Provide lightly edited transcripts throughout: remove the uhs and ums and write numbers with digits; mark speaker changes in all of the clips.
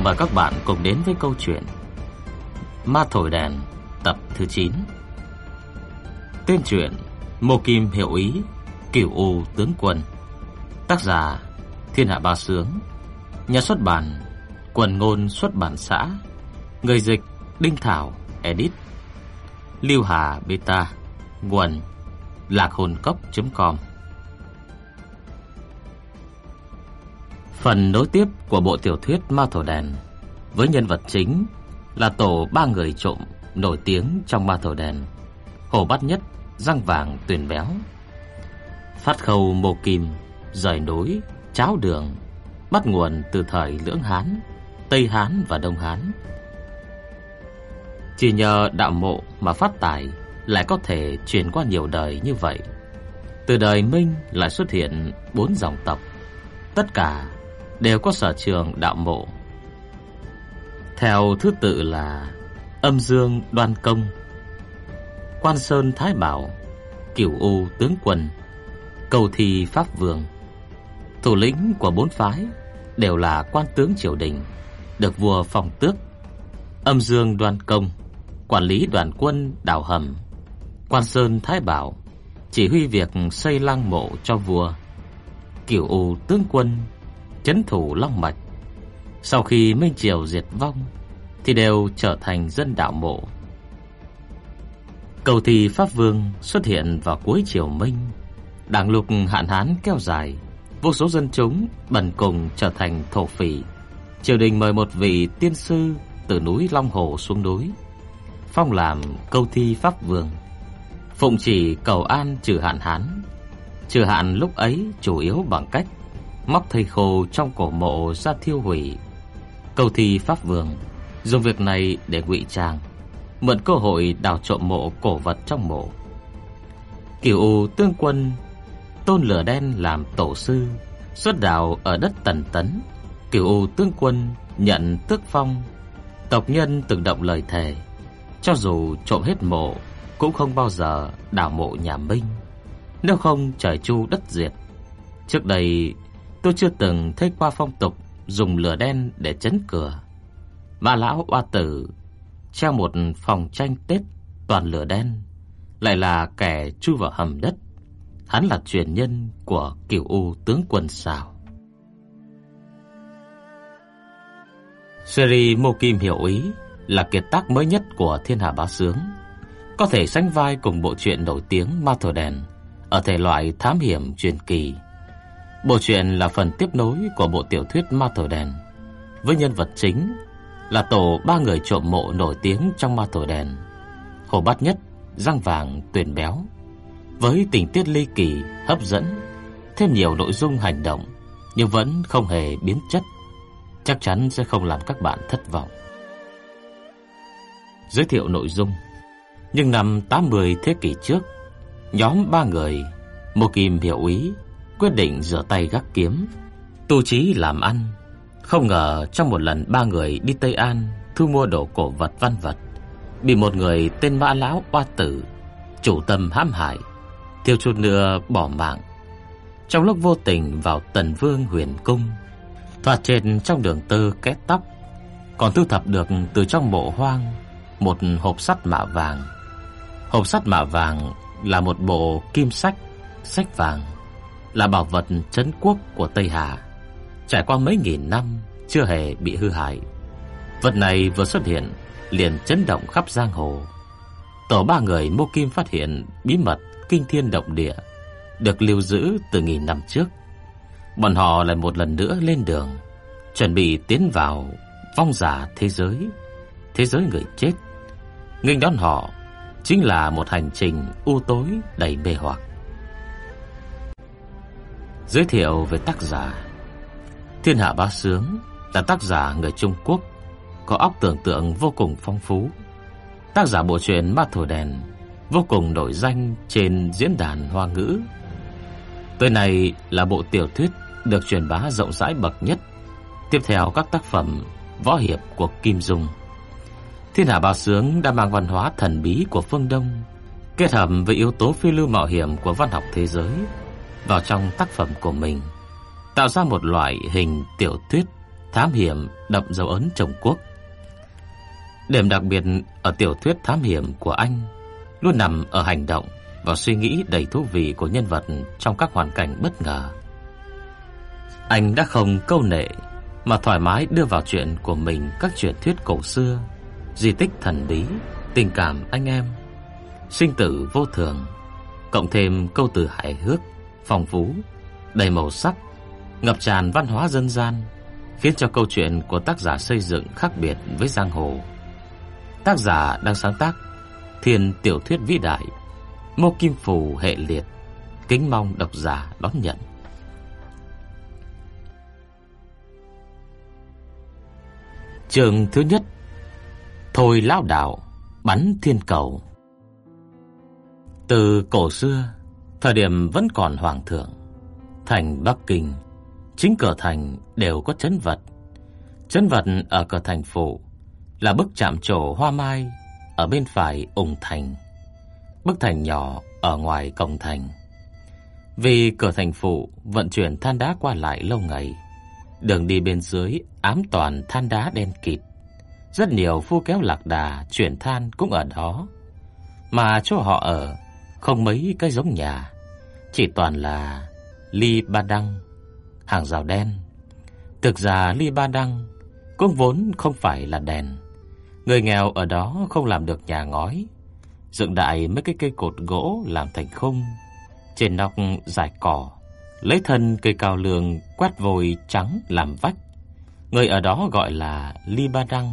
Speaker 1: Mời các bạn cùng đến với câu chuyện Ma Thổi Đèn tập thứ 9. Tên truyện Mộ Kim Hiệu Ý, Cửu U Tướng Quân. Tác giả Thiên Hạ Bá Sướng. Nhà xuất bản Quần Ngôn Xuất bản xã. Người dịch Đinh Thảo Edit. Lưu Hà Beta. Nguồn LacHồn.com. Phần nối tiếp của bộ tiểu thuyết Ma Thổi Đèn với nhân vật chính là tổ 3 người trộm nổi tiếng trong Ma Thổi Đèn: Hồ Bát Nhất, Răng Vàng, Tuyền Béo. Phát khâu Mộ Kim, rời núi, cháo đường, bắt nguồn từ thời Lưỡng Hán, Tây Hán và Đông Hán. Chỉ nhờ đạo mộ mà phát tài lại có thể truyền qua nhiều đời như vậy. Từ đời Minh lại xuất hiện 4 dòng tộc, tất cả đều có sở trường đạo mộ. Theo thứ tự là Âm Dương Đoan Công, Quan Sơn Thái Bảo, Cửu U Tướng Quân, Cầu Thi Pháp Vương. Thủ lĩnh của 4 phái đều là quan tướng triều đình, được vua phong tước. Âm Dương Đoan Công quản lý đoàn quân đào hầm, Quan Sơn Thái Bảo chỉ huy việc xây lăng mộ cho vua, Cửu U Tướng Quân trấn thủ long mạch. Sau khi Minh Triều diệt vong thì đều trở thành dân đạo mộ. Cầu Thi Pháp Vương xuất hiện vào cuối triều Minh. Đảng lục hạn hán kéo dài, vô số dân chúng bần cùng trở thành thổ phỉ. Triều đình mời một vị tiên sư từ núi Long Hồ xuống núi, phong làm Cầu Thi Pháp Vương, phụng chỉ cầu an trừ hạn hán. Trừ hạn lúc ấy chủ yếu bằng cách móc thây khô trong cổ mộ ra thiêu hủy. Cầu Thi Pháp Vương dùng việc này để ngụy trang, mượn cơ hội đào trộm mộ cổ vật trong mộ. Cửu U Tướng Quân tôn lửa đen làm tổ sư, xuất đạo ở đất Tần Tấn. Cửu U Tướng Quân nhận tước phong, tộc nhân từng động lời thề, cho dù trộm hết mộ cũng không bao giờ đào mộ nhà Minh, nếu không trời chu đất diệt. Trước đây tôi chưa từng thấy qua phong tục dùng lửa đen để trấn cửa. Ma lão oa tử treo một phòng tranh Tết toàn lửa đen, lại là kẻ chui vào hầm đất. Hắn là truyền nhân của Cửu U Tướng Quân sao? Series Mộ Kim Hiệu Ý là kiệt tác mới nhất của Thiên Hạ Bá Sướng, có thể sánh vai cùng bộ truyện nổi tiếng Ma Thổi Đèn ở thể loại thám hiểm truyền kỳ. Bộ truyện là phần tiếp nối của bộ tiểu thuyết Ma Thổi Đèn, với nhân vật chính là tổ 3 người trộm mộ nổi tiếng trong Ma Thổi Đèn: Hồ Bát Nhất, Răng Vàng, Tuyền Béo. Với tình tiết ly kỳ, hấp dẫn, thêm nhiều nội dung hành động, nhưng vẫn không hề biến chất, chắc chắn sẽ không làm các bạn thất vọng. Giới thiệu nội dung. Nhưng năm 80 thế kỷ trước, nhóm 3 người Mộ Kim Hiệu Ý quyết định rửa tay gác kiếm, tu chí làm ăn. Không ngờ trong một lần 3 người đi Tây An thu mua đồ cổ vật văn vật, bị một người tên Mã Lão oa tử chủ tâm hãm hại, thiếu chút nữa bỏ mạng. Trong lúc vô tình vào Tần Vương Huyền Cung, thoạt trên trong đường tơ két tóc, còn thu thập được từ trong mộ hoang một hộp sắt mạ vàng. Hộp sắt mạ vàng là một bộ kim sách, sách vàng, là bảo vật trấn quốc của Tây Hà, trải qua mấy nghìn năm chưa hề bị hư hại. Vật này vừa xuất hiện liền chấn động khắp giang hồ. Tổ 3 người Mộ Kim phát hiện bí mật kinh thiên động địa được lưu giữ từ nghìn năm trước. Bọn họ lại một lần nữa lên đường, chuẩn bị tiến vào vong giả thế giới người chết. Nghênh đón họ chính là một hành trình u tối đầy mê hoặc. Giới thiệu về tác giả. Thiên Hạ Bá Sướng là tác giả người Trung Quốc, có óc tưởng tượng vô cùng phong phú. Tác giả bộ truyện Ma Thổi Đèn vô cùng nổi danh trên diễn đàn Hoa ngữ. Tới này là bộ tiểu thuyết được truyền bá rộng rãi bậc nhất, tiếp theo các tác phẩm võ hiệp của Kim Dung. Thiên Hạ Bá Sướng đã mang văn hóa thần bí của phương Đông kết hợp với yếu tố phiêu lưu mạo hiểm của văn học thế giới vào trong tác phẩm của mình, tạo ra một loại hình tiểu thuyết thám hiểm đậm dấu ấn Trung Quốc. Điểm đặc biệt ở tiểu thuyết thám hiểm của anh luôn nằm ở hành động và suy nghĩ đầy thú vị của nhân vật trong các hoàn cảnh bất ngờ. Anh đã không câu nệ mà thoải mái đưa vào chuyện của mình các truyền thuyết cổ xưa, di tích thần bí, tình cảm anh em, sinh tử vô thường, cộng thêm câu từ hài hước, phong phú, đầy màu sắc, ngập tràn văn hóa dân gian, khiến cho câu chuyện của tác giả xây dựng khác biệt với giang hồ. Tác giả đang sáng tác thiên tiểu thuyết vĩ đại, Mộ Kim Phù hệ liệt, kính mong độc giả đón nhận. Chương thứ nhất: Thôi lão đạo bắn thiên cầu. Từ cổ xưa, thời điểm vẫn còn hoàng thượng, thành Bắc Kinh, chính cửa thành đều có trấn vật. Trấn vật ở cửa thành phụ là bức chạm trổ hoa mai ở bên phải ủng thành, bức thành nhỏ ở ngoài cổng thành. Vì cửa thành phụ vận chuyển than đá qua lại lâu ngày, đường đi bên dưới ám toàn than đá đen kịt. Rất nhiều phu kéo lạc đà chuyển than cũng ở đó, mà chỗ họ ở không mấy cái giống nhà, chỉ toàn là ly ba đăng, hàng rào đen. Thực ra ly ba đăng cũng vốn không phải là đèn. Người nghèo ở đó không làm được nhà ngói, dựng đại mấy cái cây cột gỗ làm thành khung, trên nóc rải cỏ, lấy thân cây cao lương quét vôi trắng làm vách. Người ở đó gọi là ly ba đăng.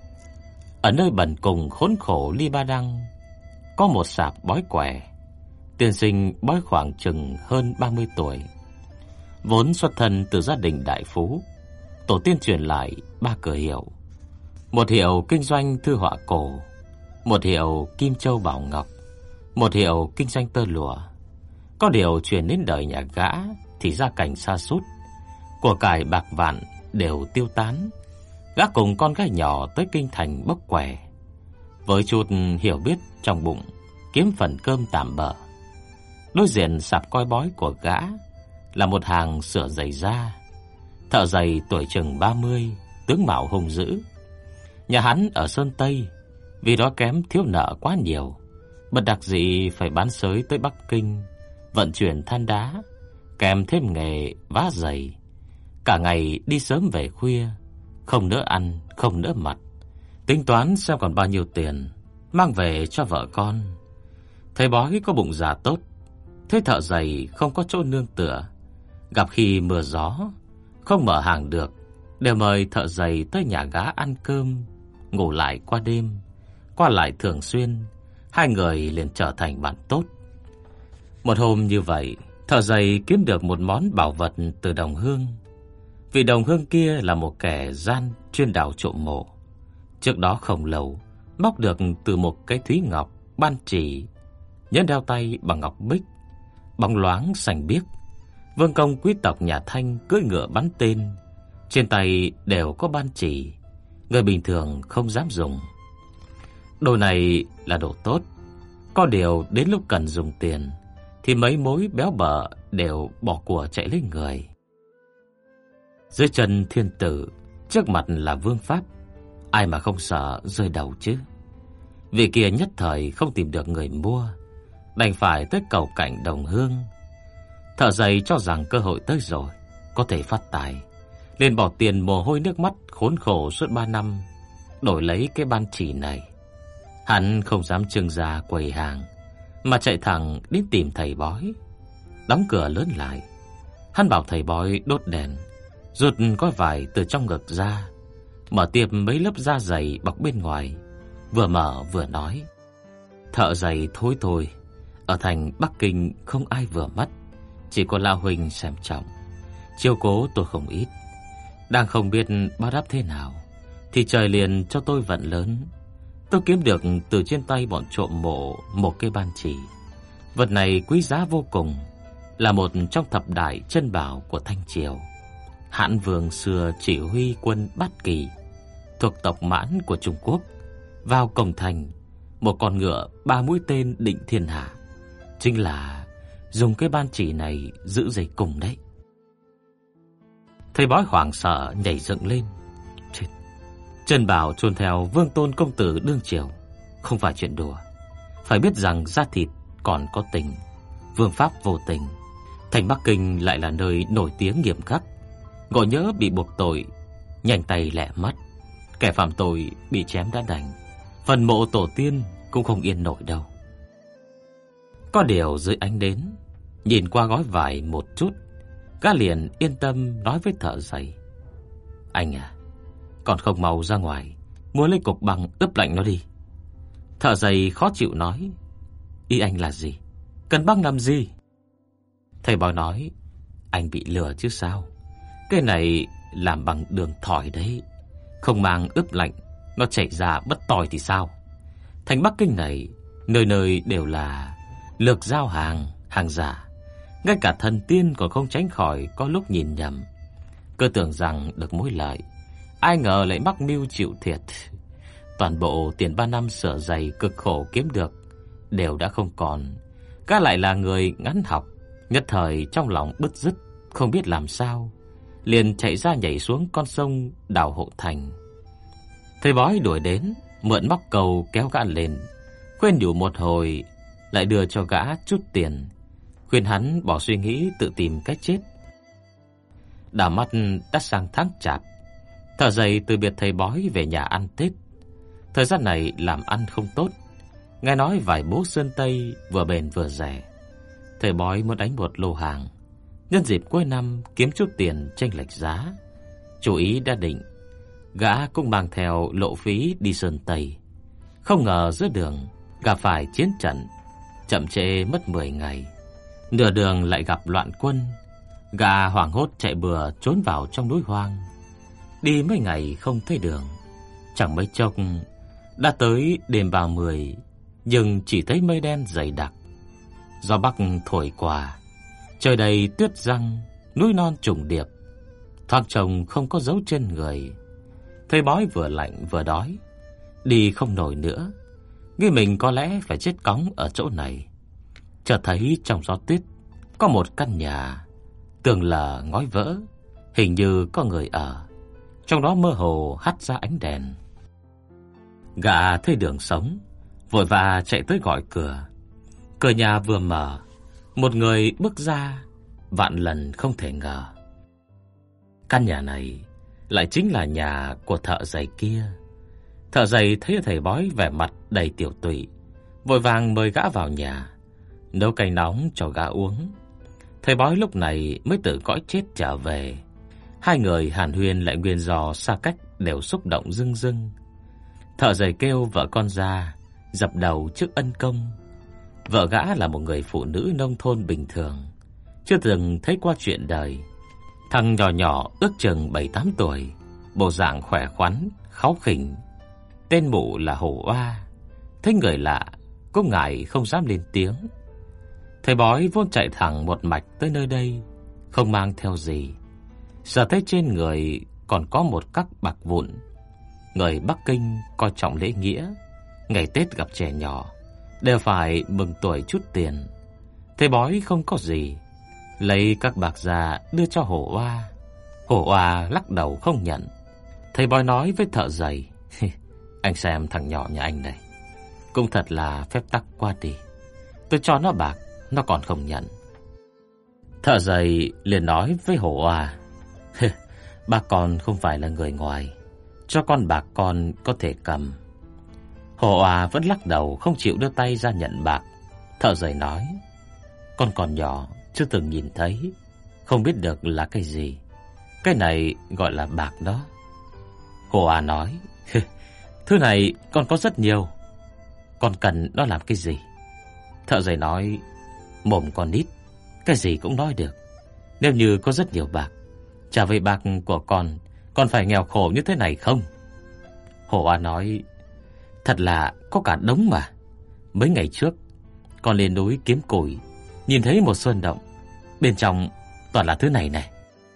Speaker 1: Ở nơi bần cùng khốn khổ ly ba đăng có một sạp bói quẻ. Tiên sinh bói khoảng chừng hơn 30 tuổi, vốn xuất thân từ gia đình đại phú. Tổ tiên truyền lại 3 cửa hiệu: một hiệu kinh doanh thư họa cổ, một hiệu kim châu bảo ngọc, một hiệu kinh doanh tơ lụa. Có điều truyền đến đời nhà gã thì gia cảnh sa sút, của cải bạc vạn đều tiêu tán. Gã cùng con gái nhỏ tới kinh thành bốc quẻ, với chút hiểu biết trong bụng, kiếm phần cơm tạm bợ. Đối diện sạp coi bói của gã là một hàng sửa giày da. Thợ giày tuổi chừng 30, tướng mạo hung dữ. Nhà hắn ở Sơn Tây, vì đó kém thiếu nợ quá nhiều, bất đắc dĩ phải bán sới tới Bắc Kinh, vận chuyển than đá, kèm thêm nghề vá giày. Cả ngày đi sớm về khuya, không nỡ ăn, không nỡ mặc, tính toán xem còn bao nhiêu tiền mang về cho vợ con. Thầy bói có bụng dạ tốt, thấy thợ giày không có chỗ nương tựa, gặp khi mưa gió không mở hàng được, đều mời thợ giày tới nhà gã ăn cơm, ngủ lại qua đêm. Qua lại thường xuyên, hai người liền trở thành bạn tốt. Một hôm như vậy, thợ giày kiếm được một món bảo vật từ đồng hương. Vị đồng hương kia là một kẻ gian chuyên đào trộm mộ. Trước đó không lâu, móc được từ một cái thúy ngọc ban chỉ, nhẫn đeo tay bằng ngọc bích, bóng loáng xanh biếc. Vương công quý tộc nhà Thanh cưỡi ngựa bắn tên, trên tay đều có ban chỉ, người bình thường không dám dùng. Đồ này là đồ tốt, có điều đến lúc cần dùng tiền thì mấy mối béo bở đều bỏ của chạy lấy người. Dưới chân thiên tử, trước mặt là vương pháp, ai mà không sợ rơi đầu chứ. Vị kia nhất thời không tìm được người mua, đành phải tới cầu cạnh đồng hương. Thợ giày cho rằng cơ hội tới rồi, có thể phát tài, liền bỏ tiền mồ hôi nước mắt khốn khổ suốt 3 năm đổi lấy cái ban chỉ này. Hắn không dám trưng ra quầy hàng, mà chạy thẳng đến tìm thầy bói. Đóng cửa lớn lại, hắn bảo thầy bói đốt đèn, rút gói vải từ trong ngực ra, mở tiệp mấy lớp da dày bọc bên ngoài, vừa mở vừa nói: thợ giày thối thôi, ở thành Bắc Kinh không ai vừa mắt, chỉ có lão huynh xem trọng, chiếu cố tôi không ít. Đang không biết báo đáp thế nào, thì trời liền cho tôi vận lớn. Tôi kiếm được từ trên tay bọn trộm mộ một cây ban chỉ. Vật này quý giá vô cùng, là một trong thập đại chân bảo của Thanh Triều. Hãn Vương xưa chỉ huy quân Bát Kỳ thuộc tộc Mãn của Trung Quốc vào cổng thành, một con ngựa 3 mũi tên định thiên hạ, chính là dùng cái ban chỉ này giữ dây cùng đấy. Thầy bói hoảng sợ nhảy dựng lên. Chết. Trân Bảo chôn theo Vương Tôn công tử đương triều không phải chuyện đùa. Phải biết rằng da thịt còn có tình, vương pháp vô tình. Thành Bắc Kinh lại là nơi nổi tiếng nghiêm khắc. Ngộ nhỡ bị buộc tội, nhanh tay lẹ mắt. Kẻ phạm tội bị chém đã đành, phần mộ tổ tiên cũng không yên nổi đâu. Có điều dưới ánh đến, nhìn qua gói vải một chút, gã liền yên tâm nói với thợ giày: Anh à, còn không mau ra ngoài mua lấy cục băng ướp lạnh nó đi. Thợ giày khó chịu nói: Ý anh là gì? Cần băng làm gì? Thầy bói nói: Anh bị lừa chứ sao? Cái này làm bằng đường thỏi đấy, không mang ướp lạnh nó chảy ra bất tòi thì sao? Thành Bắc Kinh này nơi nơi đều là lược giao hàng giả. Ngay cả thần tiên còn không tránh khỏi có lúc nhìn nhầm. Cứ tưởng rằng được mối lợi, ai ngờ lại mắc mưu chịu thiệt. Toàn bộ tiền 3 năm sửa giày cực khổ kiếm được đều đã không còn. Gã lại là người ngắn học, nhất thời trong lòng bứt rứt, không biết làm sao, liền chạy ra nhảy xuống con sông đào hộ thành. Thầy bói đuổi đến, mượn móc cầu kéo gã lên, khuyên nhủ một hồi, lại đưa cho gã chút tiền, khuyên hắn bỏ suy nghĩ tự tìm cách chết. Đảo mắt đã sang tháng Chạp, thợ giày từ biệt thầy bói về nhà ăn Tết. Thời gian này làm ăn không tốt, nghe nói vải bố sơn Tây vừa bền vừa rẻ. Thầy bói muốn đánh một lô hàng, nhân dịp cuối năm kiếm chút tiền chênh lệch giá. Chủ ý đã định, gã cũng mang theo lộ phí đi sơn Tây. Không ngờ giữa đường gặp phải chiến trận, chậm trễ mất 10 ngày. Nửa đường lại gặp loạn quân, gã hoảng hốt chạy bừa trốn vào trong núi hoang. Đi mấy ngày không thấy đường, chẳng mấy chốc đã tới đêm 30, nhưng chỉ thấy mây đen dày đặc. Gió bắc thổi qua, trời đầy tuyết răng, núi non trùng điệp, thoáng trông không có dấu chân người. Thầy bói vừa lạnh vừa đói, đi không nổi nữa, nghĩ mình có lẽ phải chết cóng ở chỗ này. Chợt thấy trong gió tuyết có một căn nhà, tường lở ngói vỡ, hình như có người ở. Trong đó mơ hồ hắt ra ánh đèn. Gã thấy đường sống, vội vã chạy tới gọi cửa. Cửa nhà vừa mở, một người bước ra, vạn lần không thể ngờ. Căn nhà này lại chính là nhà của thợ giày kia. Thợ giày thấy thầy bói vẻ mặt đầy tiểu tụy, vội vàng mời gã vào nhà, nấu canh nóng cho gã uống. Thầy bói lúc này mới tự cõi chết trở về. Hai người hàn huyên lại nguyên do xa cách đều xúc động rưng rưng. Thợ giày kêu vợ con ra, dập đầu trước ân công. Vợ gã là một người phụ nữ nông thôn bình thường, chưa từng thấy qua chuyện đời. Thằng nhỏ nhỏ ước chừng 7-8 tuổi, bộ dạng khỏe khoắn, kháu khỉnh. Tên mụ là Hổ Oa. Thấy người lạ, cũng ngại không dám lên tiếng. Thầy bói vốn chạy thẳng một mạch tới nơi đây, không mang theo gì. Giờ thấy trên người còn có một cắc bạc vụn. Người Bắc Kinh coi trọng lễ nghĩa, ngày Tết gặp trẻ nhỏ đều phải mừng tuổi chút tiền. Thầy bói không có gì, lấy các bạc ra đưa cho Hổ Oa. Hổ Oa lắc đầu không nhận. Thầy bói nói với thợ giày: Anh xem thằng nhỏ nhà anh này, cũng thật là phép tắc quá đi. Tôi cho nó bạc, nó còn không nhận. Thợ giày liền nói với Hổ Oa: Bác con không phải là người ngoài, cho con bạc con có thể cầm. Hổ Oa vẫn lắc đầu không chịu đưa tay ra nhận bạc. Thợ giày nói: Con còn nhỏ, chưa từng nhìn thấy, không biết được là cái gì. Cái này gọi là bạc đó. Hổ Oa nói: Thứ này con có rất nhiều, con cần nó làm cái gì? Thợ giày nói: Mồm con ít, cái gì cũng nói được. Nếu như có rất nhiều bạc, trả về bạc của con phải nghèo khổ như thế này không? Hổ Oa nói: Thật là có cả đống mà. Mấy ngày trước con lên núi kiếm củi, nhìn thấy một sơn động, bên trong toàn là thứ này này.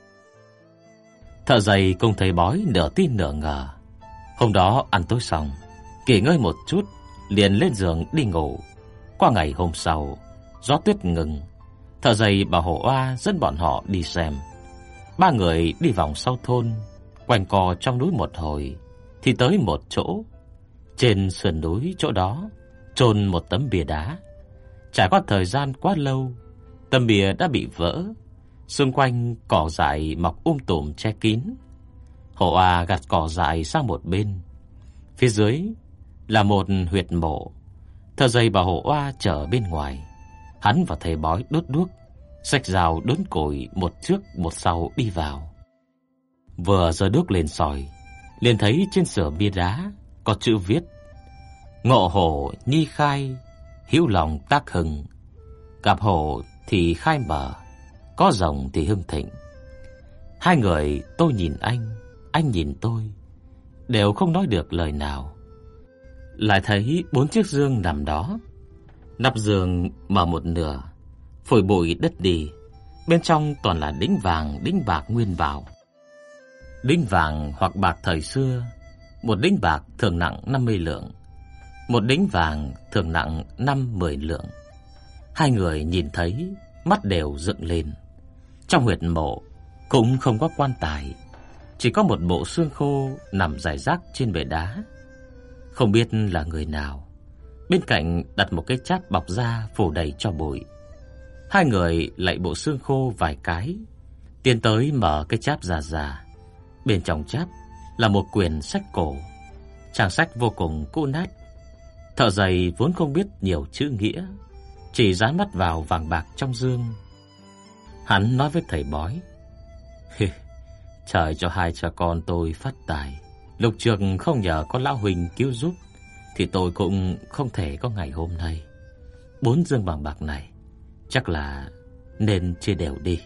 Speaker 1: Thợ giày cùng thầy bói nửa tin nửa ngờ. Hôm đó ăn tối xong, nghỉ ngơi một chút, liền lên giường đi ngủ. Qua ngày hôm sau, gió tuyết ngừng. Thợ giày bảo Hổ Oa dẫn bọn họ đi xem. Ba người đi vòng sau thôn, quanh co trong núi một hồi thì tới một chỗ. Trên sườn núi chỗ đó chôn một tấm bia đá. Trải qua thời gian quá lâu, tấm bia đã bị vỡ, xung quanh cỏ dại mọc tùm che kín. Hổ A gạt cỏ dại sang một bên. Phía dưới là một huyệt mộ. Thợ giày bảo Hổ A chờ bên ngoài. Hắn và thầy bói đốt đuốc, xách dao đốn củi, một trước một sau đi vào. Vừa giơ đuốc lên soi, liền thấy trên sửa bia đá có chữ viết: Ngộ hổ nhi khai, hữu lòng tác hưng. Gặp hổ thì khai mở, có rồng thì hưng thịnh. Hai người, tôi nhìn anh nhìn tôi, đều không nói được lời nào. Lại thấy 4 chiếc giường nằm đó. Nắp giường mở một nửa, phổi bụi đất đi. Bên trong toàn là đính vàng, đính bạc nguyên vào. Đính vàng hoặc bạc thời xưa, một đính bạc thường nặng 50 lượng, một đính vàng thường nặng 5-10 lượng. Hai người nhìn thấy, mắt đều dựng lên. Trong huyệt mộ cũng không có quan tài, chỉ có một bộ xương khô nằm rải rác trên bệ đá. Không biết là người nào. Bên cạnh đặt một cái cháp bọc da phủ đầy tro bụi. Hai người lạy bộ xương khô vài cái, tiến tới mở cái cháp già. Bên trong cháp là một quyển sách cổ. Trang sách vô cùng cũ nát. Thợ giày vốn không biết nhiều chữ nghĩa, chỉ dán mắt vào vàng bạc trong dương. Hắn nói với thầy bói: Trời cho hai cha con tôi phát tài. Lục trước không nhờ có lão huynh cứu giúp thì tôi cũng không thể có ngày hôm nay. 4 dương vàng bạc này chắc là nên chia đều đi.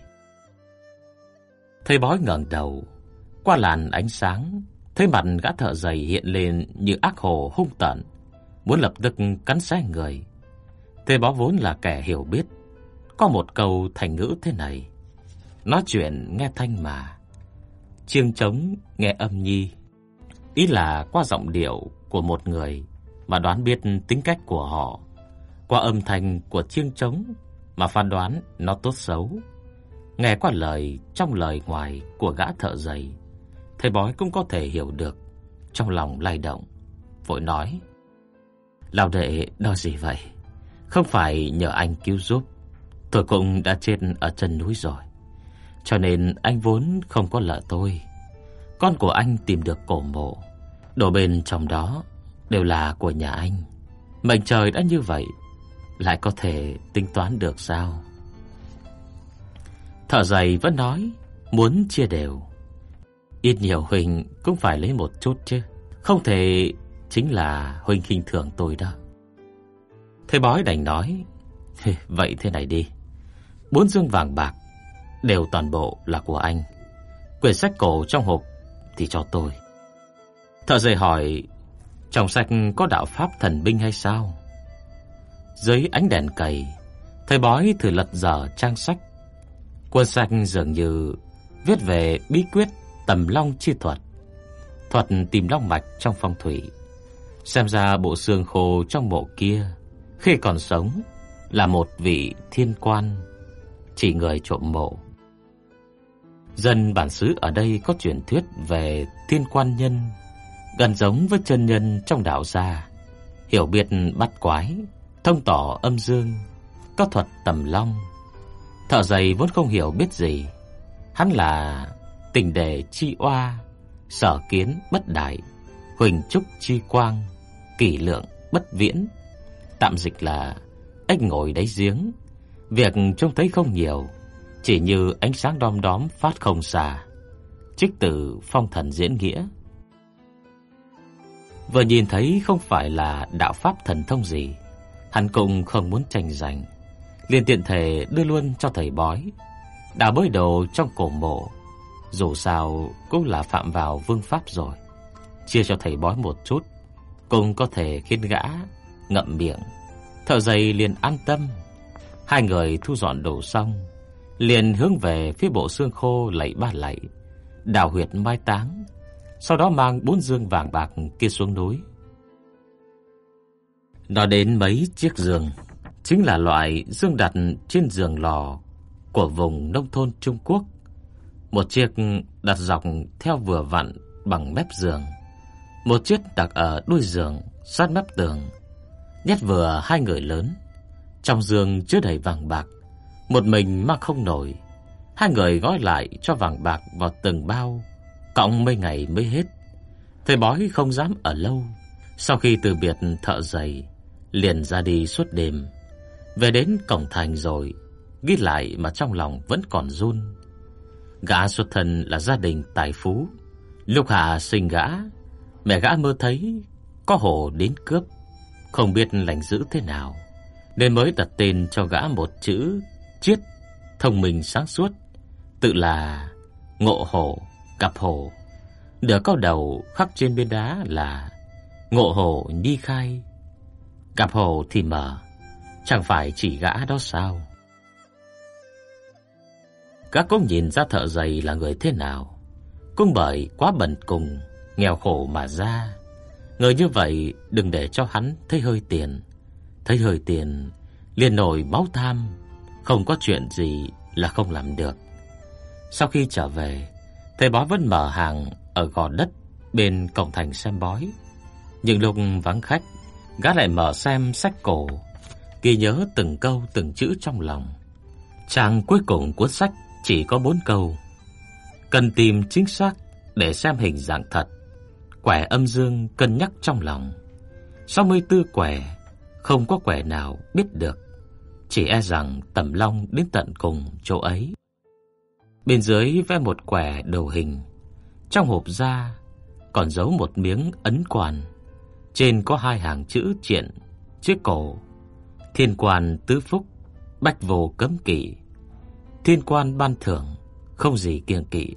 Speaker 1: Thầy bói ngẩng đầu, qua làn ánh sáng, thấy mặt gã thợ giày hiện lên như ác hổ hung tợn, muốn lập tức cắn xé người. Thầy bói vốn là kẻ hiểu biết, có một câu thành ngữ thế này: nói chuyện nghe thanh mà, chiêng trống nghe âm nhi. Ý là qua giọng điệu của một người mà đoán biết tính cách của họ, qua âm thanh của chiêng trống mà phán đoán nó tốt xấu. Nghe qua lời trong lời ngoài của gã thợ giày, thầy bói cũng có thể hiểu được. Trong lòng lay động, vội nói: Lão đệ nói gì vậy? Không phải nhờ anh cứu giúp, tôi cũng đã chết ở chân núi rồi, cho nên anh vốn không có nợ tôi. Con của anh tìm được cổ mộ, đồ bên trong đó đều là của nhà anh. Mệnh trời đã như vậy, lại có thể tính toán được sao? Thợ giày vẫn nói muốn chia đều. Ít nhiều huynh cũng phải lấy một chút chứ, không thể chính là huynh khinh thường tôi đó. Thầy bói đành nói: Vậy thế này đi, 4 dương vàng bạc đều toàn bộ là của anh. Quyển sách cổ trong hộp thì cho tôi. Thợ giày hỏi: Trong sách có đạo pháp thần binh hay sao? Dưới ánh đèn cầy, thầy bói thử lật dở trang sách. Cuốn sách dường như viết về bí quyết tầm long chi thuật, thuật tìm long mạch trong phong thủy. Xem ra bộ xương khô trong mộ kia khi còn sống là một vị thiên quan, chỉ người trộm mộ. Dân bản xứ ở đây có truyền thuyết về thiên quan nhân, gần giống với chân nhân trong đạo gia, hiểu biết bắt quái, thông tỏ âm dương, có thuật tầm long. Thợ giày vốn không hiểu biết gì. Hắn là tình đề chi oa, sở kiến bất đại, huỳnh trúc chi quang, kỷ lượng bất viễn. Tạm dịch là ếch ngồi đáy giếng, việc trông thấy không nhiều, chỉ như ánh sáng đom đóm phát không xa. Trích từ Phong Thần Diễn Nghĩa. Vừa nhìn thấy không phải là đạo pháp thần thông gì, hắn cũng không muốn tranh giành, liền tiện thể đưa luôn cho thầy bói. Đào bới đồ trong cổ mộ, dù sao cũng là phạm vào vương pháp rồi, chia cho thầy bói một chút cũng có thể khiến gã ngậm miệng. Thợ giày liền an tâm. Hai người thu dọn đồ xong, liền hướng về phía bộ xương khô lạy 3 lạy, đào huyệt mai táng, sau đó mang 4 dương vàng bạc kia xuống núi. Nói đến mấy chiếc giường, chính là loại dương đặt trên giường lò của vùng nông thôn Trung Quốc. Một chiếc đặt dọc theo vừa vặn bằng mép giường, một chiếc đặt ở đuôi giường sát mép tường, nhét vừa hai người lớn. Trong giường chứa đầy vàng bạc, một mình mang không nổi. Hai người gói lại cho vàng bạc vào từng bao, cõng mấy ngày mới hết. Thầy bói không dám ở lâu. Sau khi từ biệt thợ giày, liền ra đi suốt đêm. Về đến cổng thành rồi, ghi lại mà trong lòng vẫn còn run. Gã xuất thân là gia đình tài phú. Lúc hạ sinh gã, mẹ gã mơ thấy có hổ đến cướp, không biết lành dữ thế nào, nên mới đặt tên cho gã một chữ Chiết, thông minh sáng suốt, tự là ngộ hổ gặp hổ. Nửa câu đầu khắc trên bên đá là ngộ hổ nhi khai, gặp hổ thì mở, chẳng phải chỉ gã đó sao? Gã cũng nhìn ra thợ giày là người thế nào, cũng bởi quá bần cùng, nghèo khổ mà ra. Người như vậy đừng để cho hắn thấy hơi tiền. Thấy hơi tiền liền nổi máu tham, không có chuyện gì là không làm được. Sau khi trở về, thầy bói vẫn mở hàng ở gò đất bên cổng thành xem bói. Nhưng lúc vắng khách, gã lại mở xem sách cổ, ghi nhớ từng câu từng chữ trong lòng. Trang cuối cùng cuốn sách chỉ có 4 câu: cần tìm chính xác để xem hình dạng thật, quẻ âm dương cân nhắc trong lòng. 64 quẻ, không có quẻ nào biết được, chỉ e rằng Tầm Long đến tận cùng chỗ ấy. Bên dưới vẽ một quẻ đầu hình, trong hộp da còn giấu một miếng ấn quan. Trên có 2 hàng chữ triện, chữ cổ: thiên quan tứ phúc, bách vô cấm kỵ. Thiên quan ban thưởng, không gì kiêng kỵ.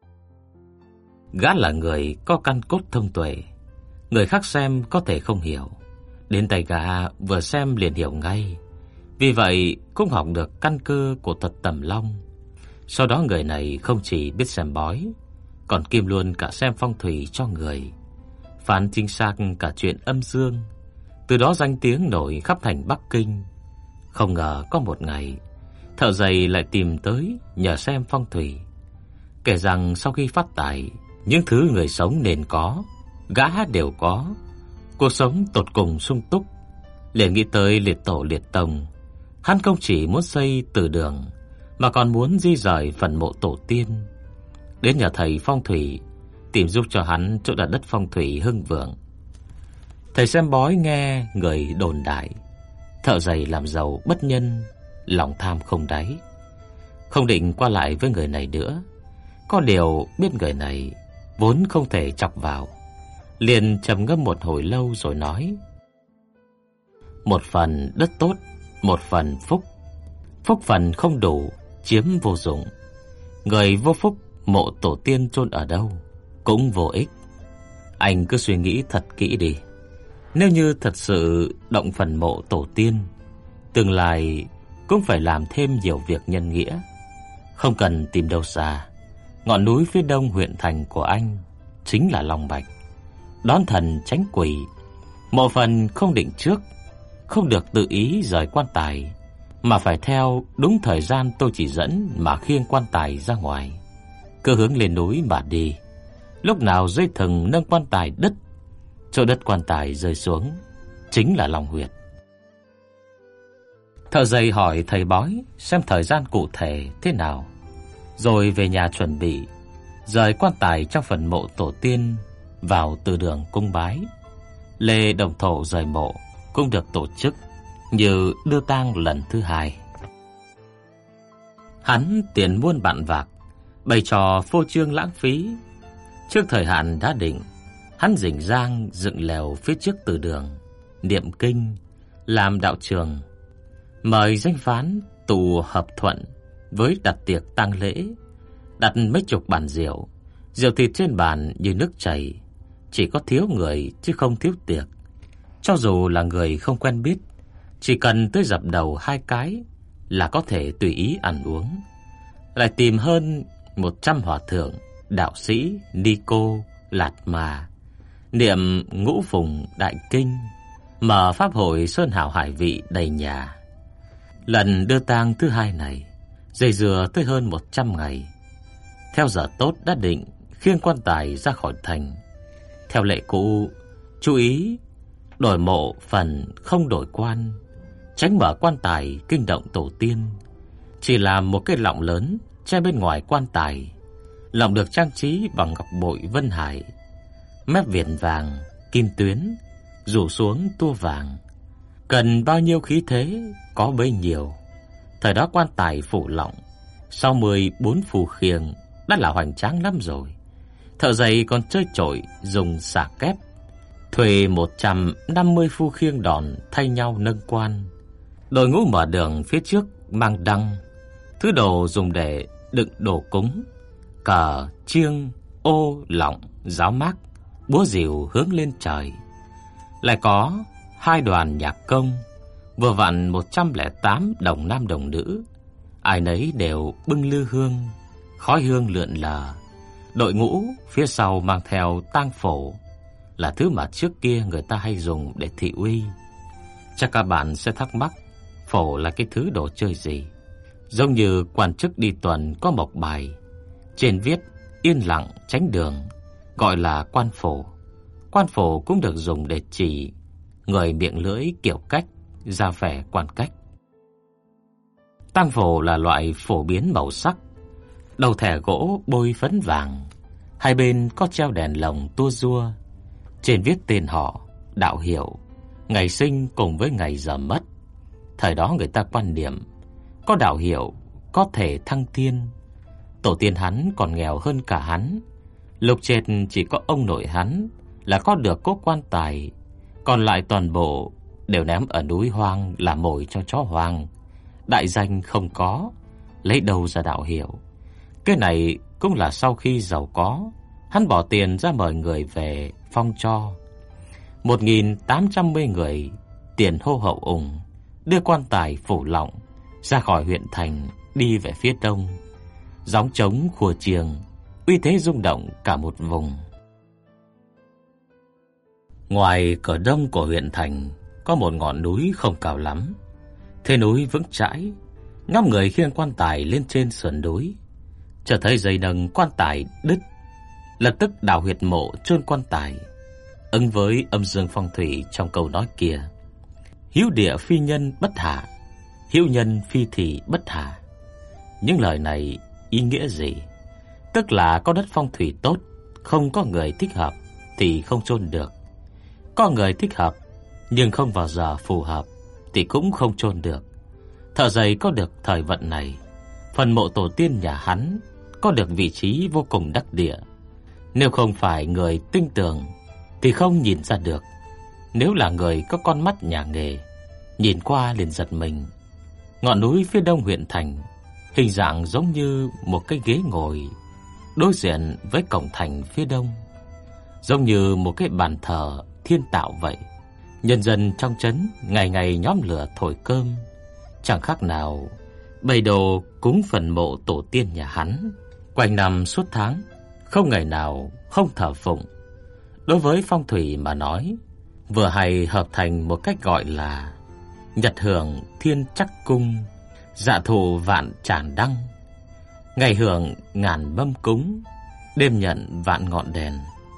Speaker 1: Gã là người có căn cốt thông tuệ, người khác xem có thể không hiểu, đến tay gã vừa xem liền hiểu ngay. Vì vậy cũng học được căn cơ của thuật Tầm Long. Sau đó người này không chỉ biết xem bói, còn kiêm luôn cả xem phong thủy cho người, phán chính xác cả chuyện âm dương. Từ đó danh tiếng nổi khắp thành Bắc Kinh. Không ngờ có một ngày, thợ giày lại tìm tới nhờ xem phong thủy, kể rằng sau khi phát tài, những thứ người sống nên có, gã đều có, cuộc sống tột cùng sung túc. Liền nghĩ tới liệt tổ liệt tông. Hắn không chỉ muốn xây từ đường, mà còn muốn di rời phần mộ tổ tiên. Đến nhờ thầy phong thủy tìm giúp cho hắn chỗ đặt đất phong thủy hưng vượng. Thầy xem bói nghe người đồn đại thợ giày làm giàu bất nhân, lòng tham không đáy, không định qua lại với người này nữa. Có điều biết người này vốn không thể chọc vào, liền trầm ngâm một hồi lâu rồi nói: một phần đất tốt, một phần phúc. Phúc phần không đủ, chiếm vô dụng. Người vô phúc, mộ tổ tiên chôn ở đâu cũng vô ích. Anh cứ suy nghĩ thật kỹ đi. Nếu như thật sự động phần mộ tổ tiên, tương lai cũng phải làm thêm nhiều việc nhân nghĩa. Không cần tìm đâu xa, ngọn núi phía đông huyện thành của anh chính là Long Bạch. Đón thần tránh quỷ, mộ phần không định trước, không được tự ý rời quan tài, mà phải theo đúng thời gian tôi chỉ dẫn mà khiêng quan tài ra ngoài. Cứ hướng lên núi mà đi, lúc nào dây thừng nâng quan tài đứt, chỗ đất quan tài rơi xuống chính là Long Huyệt. Thợ giày hỏi thầy bói xem thời gian cụ thể thế nào, rồi về nhà chuẩn bị rời quan tài trong phần mộ tổ tiên vào từ đường cung bái. Lễ đồng thổ rời mộ cũng được tổ chức như đưa tang lần thứ 2. Hắn tiền muôn vạn vạc, bày trò phô trương lãng phí. Trước thời hạn đã định, hắn rình rang dựng lều phía trước từ đường, niệm kinh, làm đạo trường, mời danh phán tụ hợp thuận với đặt tiệc tang lễ, đặt mấy chục bàn rượu, rượu thịt trên bàn như nước chảy, chỉ có thiếu người chứ không thiếu tiệc. Cho dù là người không quen biết, chỉ cần tới dập đầu 2 cái là có thể tùy ý ăn uống. Lại tìm hơn 100 hòa thượng, đạo sĩ, ni cô, lạt mà, niệm ngũ phùng đại kinh, mở pháp hội sơn hào hải vị đầy nhà. Lần đưa tang thứ 2 này dây dưa tới hơn 100 ngày. Theo giờ tốt đã định, khiêng quan tài ra khỏi thành. Theo lệ cũ, chú ý đổi mộ phần không đổi quan, tránh mở quan tài kinh động tổ tiên. Chỉ làm một cái lọng lớn che bên ngoài quan tài. Lọng được trang trí bằng ngọc bội vân hải, mép viền vàng, kim tuyến, rủ xuống tua vàng. Cần bao nhiêu khí thế có bấy nhiêu. Thời đó quan tài phủ lọng sau 14 phù khiêng đã là hoành tráng lắm rồi. Thợ giày còn chơi chổi dùng xà kép, thuê 150 phu khiêng đòn thay nhau nâng quan. Đội ngũ mở đường phía trước mang đăng, thứ đồ dùng để đựng đồ cúng, cờ, chiêng, ô, lọng, giáo mác, búa rìu hướng lên trời. Lại có 2 đoàn nhạc công, vừa vặn 108 đồng nam đồng nữ. Ai nấy đều bưng lư hương, khói hương lượn lờ. Đội ngũ phía sau mang theo tang phổ, là thứ mà trước kia người ta hay dùng để thị uy. Chắc các bạn sẽ thắc mắc, phổ là cái thứ đồ chơi gì? Giống như quan chức đi tuần có mộc bài, trên viết yên lặng tránh đường, gọi là quan phổ. Quan phổ cũng được dùng để chỉ người miệng lưỡi kiểu cách, ra vẻ quan cách. Tang phổ là loại phổ biến màu sắc, đầu thẻ gỗ bôi phấn vàng, hai bên có treo đèn lồng tua rua, trên viết tên họ, đạo hiệu, ngày sinh cùng với ngày giờ mất. Thời đó người ta quan niệm có đạo hiệu có thể thăng thiên. Tổ tiên hắn còn nghèo hơn cả hắn. Lục trệt chỉ có ông nội hắn là có được cỗ quan tài, còn lại toàn bộ đều ném ở núi hoang làm mồi cho chó hoang. Đại danh không có, lấy đâu ra đạo hiệu? Cái này cũng là sau khi giàu có, hắn bỏ tiền ra mời người về phong cho. 1.810 người, tiền hô hậu ủng, đưa quan tài phủ lọng ra khỏi huyện thành, đi về phía đông. Gióng trống khua chiêng, uy thế rung động cả một vùng. Ngoài cửa đông của huyện thành có một ngọn núi không cao lắm, thế núi vững chãi. Ngắm người khiêng quan tài lên trên sườn núi, chợt thấy dây nâng quan tài đứt, lập tức đào huyệt mộ chôn quan tài, ứng với âm dương phong thủy trong câu nói kia: hữu địa phi nhân bất hạ, hữu nhân phi thì bất hạ. Những lời này ý nghĩa gì? Tức là có đất phong thủy tốt, không có người thích hợp thì không chôn được. Có người thích hợp nhưng không vào giờ phù hợp thì cũng không chôn được. Thợ giày có được thời vận này, phần mộ tổ tiên nhà hắn có được vị trí vô cùng đắc địa. Nếu không phải người tinh tường thì không nhìn ra được. Nếu là người có con mắt nhà nghề, nhìn qua liền giật mình. Ngọn núi phía đông huyện thành hình dạng giống như một cái ghế ngồi đối diện với cổng thành phía đông, giống như một cái bàn thờ thiên tạo vậy. Nhân dân trong trấn ngày ngày nhóm lửa thổi cơm, chẳng khác nào bày đồ cúng phần mộ tổ tiên nhà hắn. Quanh năm suốt tháng, không ngày nào không thờ phụng. Đối với phong thủy mà nói, vừa hay hợp thành một cách gọi là nhật hưởng thiên trắc cung, dạ thụ vạn tràn đăng. Ngày hưởng ngàn mâm cúng, đêm nhận vạn ngọn đèn.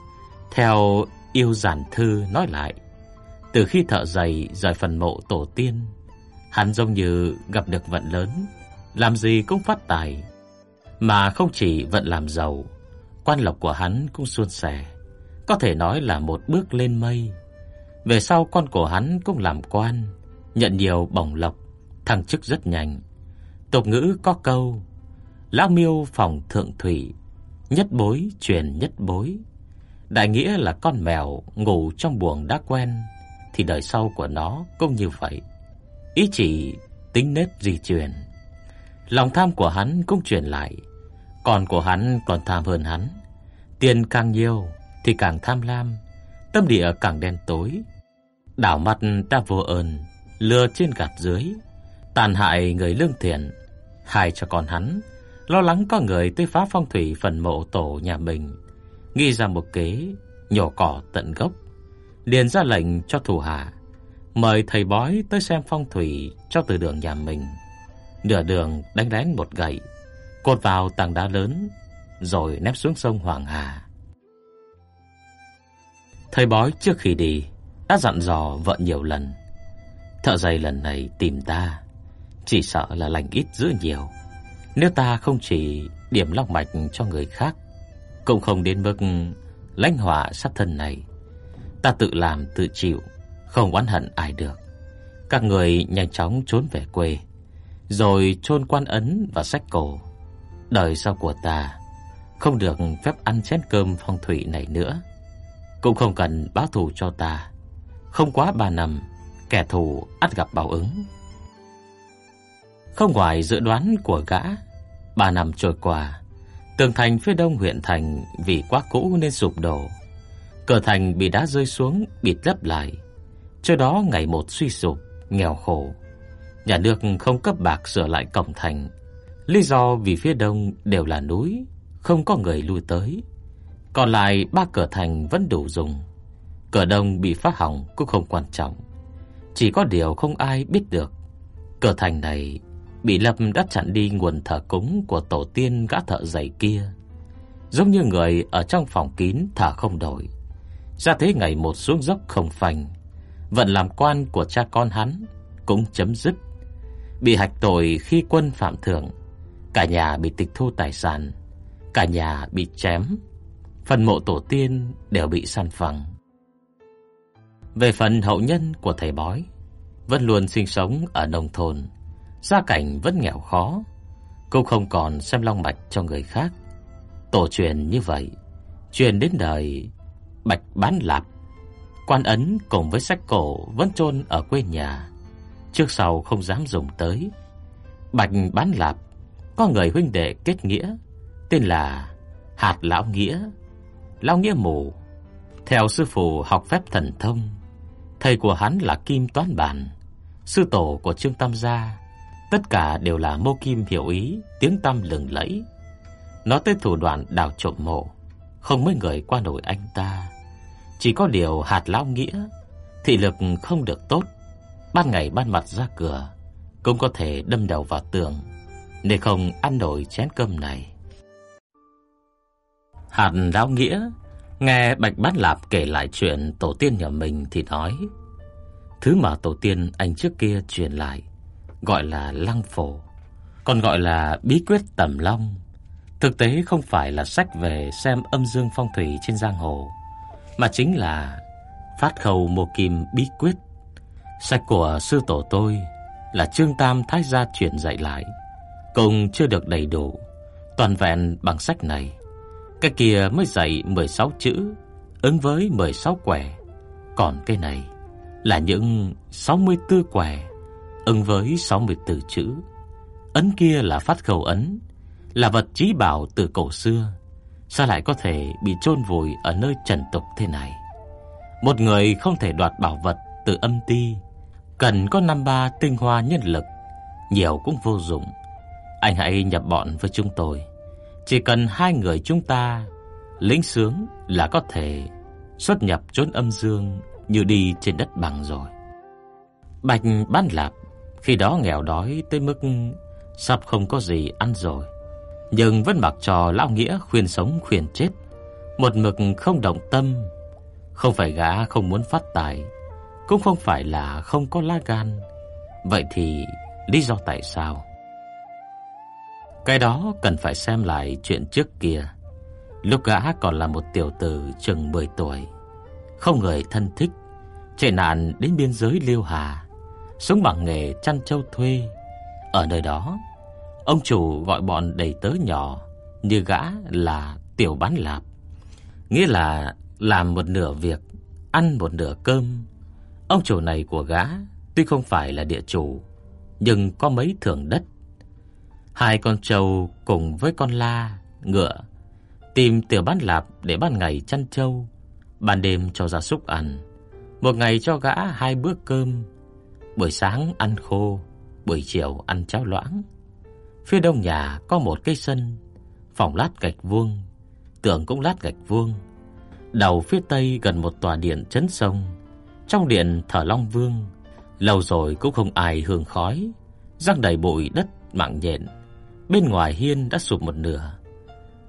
Speaker 1: Theo Yêu Giản Thư nói lại, từ khi thợ giày rời phần mộ tổ tiên, hắn giống như gặp được vận lớn, làm gì cũng phát tài. Mà không chỉ vận làm giàu, quan lộc của hắn cũng suôn sẻ, có thể nói là một bước lên mây. Về sau con của hắn cũng làm quan, nhận nhiều bổng lộc, thăng chức rất nhanh. Tục ngữ có câu: lão miêu phòng thượng thủy, nhất bối truyền nhất bối. Đại nghĩa là con mèo ngủ trong buồng đã quen thì đời sau của nó cũng như vậy. Ý chỉ tính nết di truyền. Lòng tham của hắn cũng truyền lại. Con của hắn còn tham hơn hắn. Tiền càng nhiều thì càng tham lam, tâm địa càng đen tối, đảo mặt ta vô ơn, lừa trên gạt dưới, tàn hại người lương thiện. Hai cho con hắn lo lắng có người tới phá phong thủy phần mộ tổ nhà mình, nghĩ ra một kế nhổ cỏ tận gốc, liền ra lệnh cho thủ hạ mời thầy bói tới xem phong thủy cho từ đường nhà mình. Nửa đường đánh lén một gậy, cột vào tảng đá lớn, rồi ném xuống sông Hoàng Hà. Thầy bói trước khi đi đã dặn dò vợ nhiều lần, thợ giày lần này tìm ta chỉ sợ là lành ít dữ nhiều. Nếu ta không chỉ điểm long mạch cho người khác, cũng không đến mức lãnh họa sát thân này. Ta tự làm tự chịu, không oán hận ai được. Các người nhanh chóng trốn về quê, rồi chôn quan ấn và sách cổ. Đời sau của ta không được phép ăn chén cơm phong thủy này nữa. Cũng không cần báo thù cho ta. Không quá 3 năm, kẻ thù ắt gặp báo ứng. Không ngoài dự đoán của gã, 3 năm trôi qua, tường thành phía đông huyện thành vì quá cũ nên sụp đổ. Cửa thành bị đá rơi xuống bịt lấp lại. Chỗ đó ngày một suy sụp, nghèo khổ. Nhà nước không cấp bạc sửa lại cổng thành. Lý do vì phía đông đều là núi, không có người lui tới. Còn lại 3 cửa thành vẫn đủ dùng. Cửa đông bị phá hỏng cũng không quan trọng. Chỉ có điều không ai biết được, cửa thành này bị lập đã chặn đi nguồn thờ cúng của tổ tiên gã thợ giày kia. Giống như người ở trong phòng kín thở không nổi. Ra thế ngày một xuống dốc không phanh. Vận làm quan của cha con hắn cũng chấm dứt. Bị hạch tội khi quân phạm thượng. Cả nhà bị tịch thu tài sản, cả nhà bị chém. Phần mộ tổ tiên đều bị san phẳng. Về phần hậu nhân của thầy bói, vẫn luôn sinh sống ở nông thôn, gia cảnh vẫn nghèo khó, cũng không còn xem long mạch cho người khác. Tổ truyền như vậy, truyền đến đời Bạch Bán Lạp. Quan ấn cùng với sách cổ vẫn chôn ở quê nhà, trước sau không dám dùng tới. Bạch Bán Lạp có người huynh đệ kết nghĩa, tên là Hạt Lão Nghĩa, Lão Nghĩa mù. Theo sư phụ học phép thần thông, thầy của hắn là Kim Toán Bản, sư tổ của Trương Tam gia. Tất cả đều là mô kim hiểu ý, tiếng tăm lừng lẫy. Nói tới thủ đoạn đào trộm mộ, không mấy người qua nổi anh ta. Chỉ có điều Hạt Lão Nghĩa thị lực không được tốt, ban ngày ban mặt ra cửa cũng có thể đâm đầu vào tường, nên không ăn nổi chén cơm này. Hạt Lão Nghĩa nghe Bạch Bán Lạp kể lại chuyện tổ tiên nhà mình thì nói: thứ mà tổ tiên anh trước kia truyền lại gọi là lăng phổ, còn gọi là bí quyết tẩm long. Thực tế không phải là sách về xem âm dương phong thủy trên giang hồ, mà chính là phát khẩu mô kim bí quyết. Sách của sư tổ tôi là Trương Tam Thái gia truyền dạy lại, cũng chưa được đầy đủ toàn vẹn bằng sách này. Cái kia mới dạy 16 chữ ứng với 16 quẻ, còn cái này là những 64 quẻ ứng với 64 chữ. Ấn kia là phát khẩu ấn, là vật chí bảo từ cổ xưa, sao lại có thể bị chôn vùi ở nơi trần tục thế này? Một người không thể đoạt bảo vật từ âm ti, cần có 53 tinh hoa nhân lực, nhiều cũng vô dụng. Anh hãy nhập bọn với chúng tôi, chỉ cần 2 người chúng ta lĩnh sướng là có thể xuất nhập chốn âm dương như đi trên đất bằng rồi. Bạch Bán Lạp khi đó nghèo đói tới mức sắp không có gì ăn rồi, nhưng vẫn mặc cho Lão Nghĩa khuyên sống khuyên chết, một mực không động tâm. Không phải gã không muốn phát tài, cũng không phải là không có lá gan. Vậy thì lý do tại sao? Cái đó cần phải xem lại chuyện trước kia. Lúc gã còn là một tiểu tử chừng 10 tuổi, không người thân thích, chạy nạn đến biên giới Liêu Hà, sống bằng nghề chăn trâu thuê. Ở nơi đó, ông chủ gọi bọn đầy tớ nhỏ như gã là tiểu bán lạp, nghĩa là làm một nửa việc, ăn một nửa cơm. Ông chủ này của gã tuy không phải là địa chủ, nhưng có mấy thửa đất. 2 con trâu cùng với con la, ngựa tìm tiểu bán lạp để ban ngày chăn trâu, ban đêm cho gia súc ăn. Một ngày cho gã 2 bữa cơm, buổi sáng ăn khô, buổi chiều ăn cháo loãng. Phía đông nhà có một cây sân, phòng lát gạch vuông, tường cũng lát gạch vuông. Đầu phía tây gần một tòa điện trấn sông, trong điện thờ Long Vương. Lâu rồi cũng không ai hương khói, răng đầy bụi đất mạng nhện. Bên ngoài hiên đã sụp một nửa.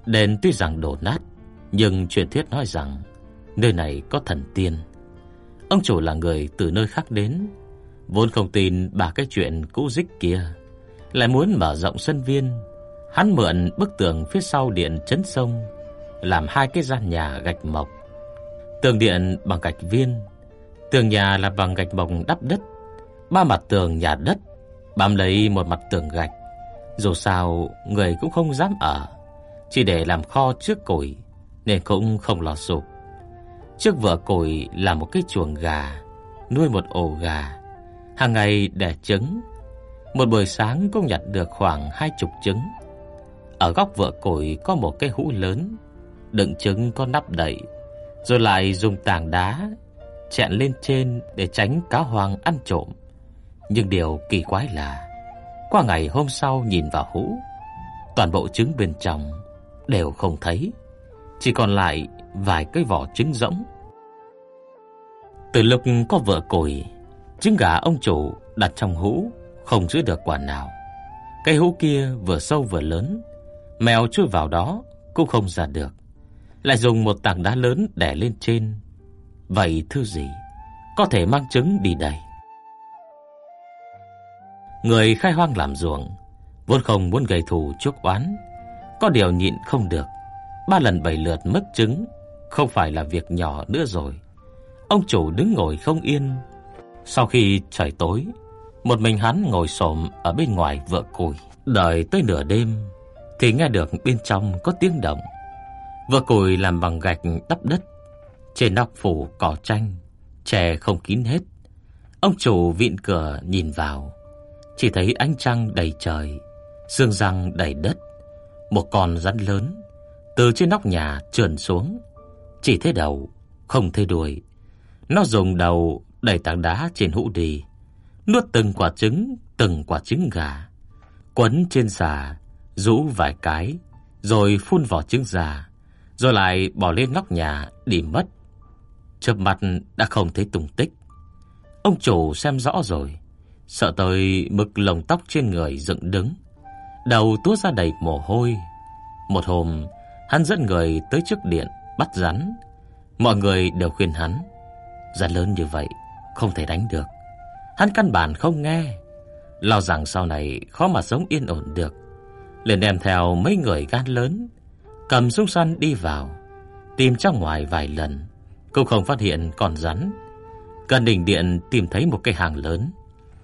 Speaker 1: Đền tuy rằng đổ nát, nhưng truyền thuyết nói rằng nơi này có thần tiên. Ông chủ là người từ nơi khác đến, vốn không tin bà cái chuyện cũ dích kia, lại muốn mở rộng sân viên. Hắn mượn bức tường phía sau điện trấn sông làm 2 cái gian nhà gạch mộc. Tường điện bằng gạch viên, tường nhà là bằng gạch mộc đắp đất. 3 mặt tường nhà đất bám lấy một mặt tường gạch. Dù sao người cũng không dám ở, chỉ để làm kho trước củi nên cũng không lo sụp. Trước vựa củi là một cái chuồng gà, nuôi một ổ gà, hàng ngày đẻ trứng. Một buổi sáng cũng nhặt được khoảng 20 trứng. Ở góc vựa củi có một cái hũ lớn, đựng trứng có nắp đậy, rồi lại dùng tảng đá chèn lên trên để tránh cá hoang ăn trộm. Nhưng điều kỳ quái là qua ngày hôm sau nhìn vào hũ, toàn bộ trứng bên trong đều không thấy, chỉ còn lại vài cái vỏ trứng rỗng. Từ lúc có vựa củi, trứng gà ông chủ đặt trong hũ không giữ được quả nào. Cái hũ kia vừa sâu vừa lớn, mèo chui vào đó cũng không ra được. Lại dùng một tảng đá lớn đè lên trên. Vậy thứ gì có thể mang trứng đi đây? Người khai hoang làm ruộng vốn không muốn gây thù chuốc oán, có điều nhịn không được. 3 lần 7 lượt mất trứng không phải là việc nhỏ nữa rồi. Ông chủ đứng ngồi không yên. Sau khi trời tối, một mình hắn ngồi xổm ở bên ngoài vựa củi, đợi tới nửa đêm thì nghe được bên trong có tiếng động. Vựa củi làm bằng gạch đắp đất, trên nóc phủ cỏ tranh, che không kín hết. Ông chủ vịn cửa nhìn vào, chỉ thấy ánh trăng đầy trời, sương răng đầy đất. Một con rắn lớn từ trên nóc nhà trườn xuống, chỉ thấy đầu không thấy đuôi. Nó dùng đầu đẩy tảng đá trên hũ đi, nuốt từng quả trứng gà, quấn trên xà, rũ vài cái, rồi phun vỏ trứng ra, rồi lại bỏ lên nóc nhà đi mất. Chớp mắt đã không thấy tung tích. Ông chủ xem rõ rồi, sợ tới mức lông tóc trên người dựng đứng, đầu túa ra đầy mồ hôi. Một hôm, hắn dẫn người tới trước điện bắt rắn. Mọi người đều khuyên hắn, rắn lớn như vậy không thể đánh được. Hắn căn bản không nghe, lo rằng sau này khó mà sống yên ổn được. Liền đem theo mấy người gan lớn, cầm súng săn đi vào, tìm trong ngoài vài lần cũng không phát hiện con rắn. Gần đỉnh điện tìm thấy một cái hang lớn.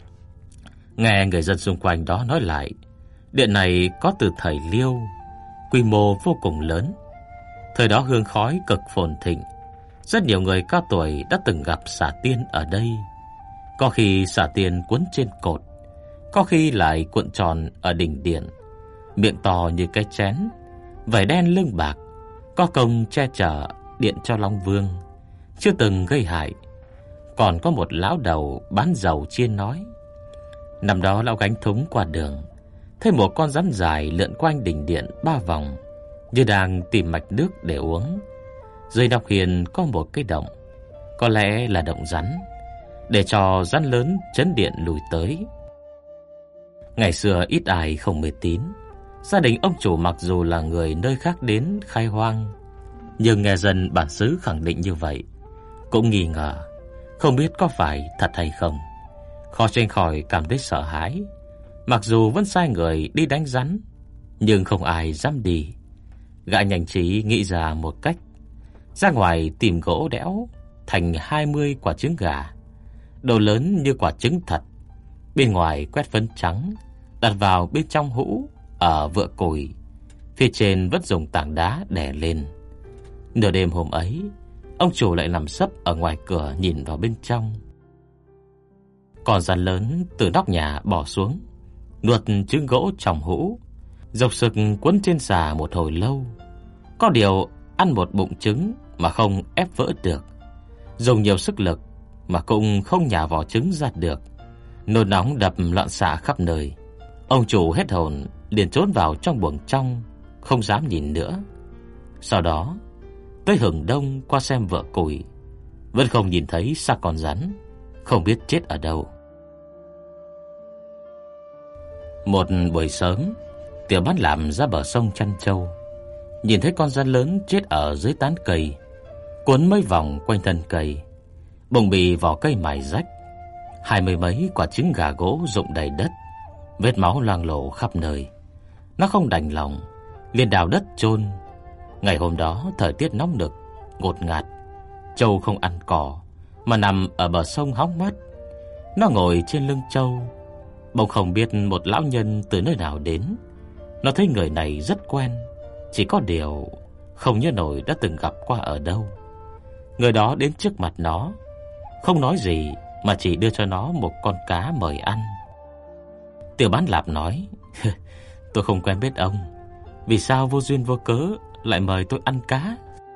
Speaker 1: Nghe người dân xung quanh đó nói lại, điện này có từ thời Liêu, quy mô vô cùng lớn. Thời đó hương khói cực phồn thịnh, rất nhiều người cao tuổi đã từng gặp xà tiên ở đây. Có khi xà tiên quấn trên cột, có khi lại cuộn tròn ở đỉnh điện, miệng to như cái chén, vảy đen lưng bạc, có công che chở điện cho Long Vương, chưa từng gây hại. Còn có một lão đầu bán dầu chiên nói, năm đó lão gánh thúng qua đường, thấy một con rắn dài lượn quanh đỉnh điện 3 vòng, như đang tìm mạch nước để uống. Dưới nóc hiên có một cái động, có lẽ là động rắn, để cho rắn lớn chấn điện lùi tới. Ngày xưa ít ai không mê tín. Gia đình ông chủ mặc dù là người nơi khác đến khai hoang, nhưng nghe dân bản xứ khẳng định như vậy, cũng nghi ngờ, không biết có phải thật hay không. Khó tránh khỏi cảm thấy sợ hãi. Mặc dù vẫn sai người đi đánh rắn, nhưng không ai dám đi. Gã nhanh trí nghĩ ra một cách, ra ngoài tìm gỗ đẽo thành 20 quả trứng gà, độ lớn như quả trứng thật, bên ngoài quét phấn trắng, đặt vào bên trong hũ ở vựa củi, phía trên vẫn dùng tảng đá đè lên. Nửa đêm hôm ấy, ông chủ lại nằm sấp ở ngoài cửa nhìn vào bên trong. Con rắn lớn từ nóc nhà bò xuống, nuốt trứng gỗ trong hũ, dọc sực quấn trên xà một hồi lâu. Có điều ăn một bụng trứng mà không ép vỡ được, dùng nhiều sức lực mà cũng không nhả vỏ trứng ra được. Nôn nóng đập loạn xạ khắp nơi. Ông chủ hết hồn, liền trốn vào trong buồng trong, không dám nhìn nữa. Sau đó tới hừng đông qua xem vợ củi, vẫn không nhìn thấy xác con rắn, không biết chết ở đâu. Một buổi sớm, Tiểu Bát làm ra bờ sông chăn trâu. nhìn thấy con rắn lớn chết ở dưới tán cây, cuốn mấy vòng quanh thân cây, bụng bị vỏ cây mài rách, 20 mấy quả trứng gà gỗ rụng đầy đất, vết máu loang lổ khắp nơi. Nó không đành lòng, liền đào đất chôn. Ngày hôm đó thời tiết nóng nực, ngột ngạt, trâu không ăn cỏ mà nằm ở bờ sông hóng mát. Nó ngồi trên lưng trâu, bỗng không biết một lão nhân từ nơi nào đến. Nó thấy người này rất quen, chỉ có điều không nhớ nổi đã từng gặp qua ở đâu. Người đó đến trước mặt nó, không nói gì mà chỉ đưa cho nó một con cá mời ăn. Tiểu Bán Lạp nói: tôi không quen biết ông, vì sao vô duyên vô cớ lại mời tôi ăn cá?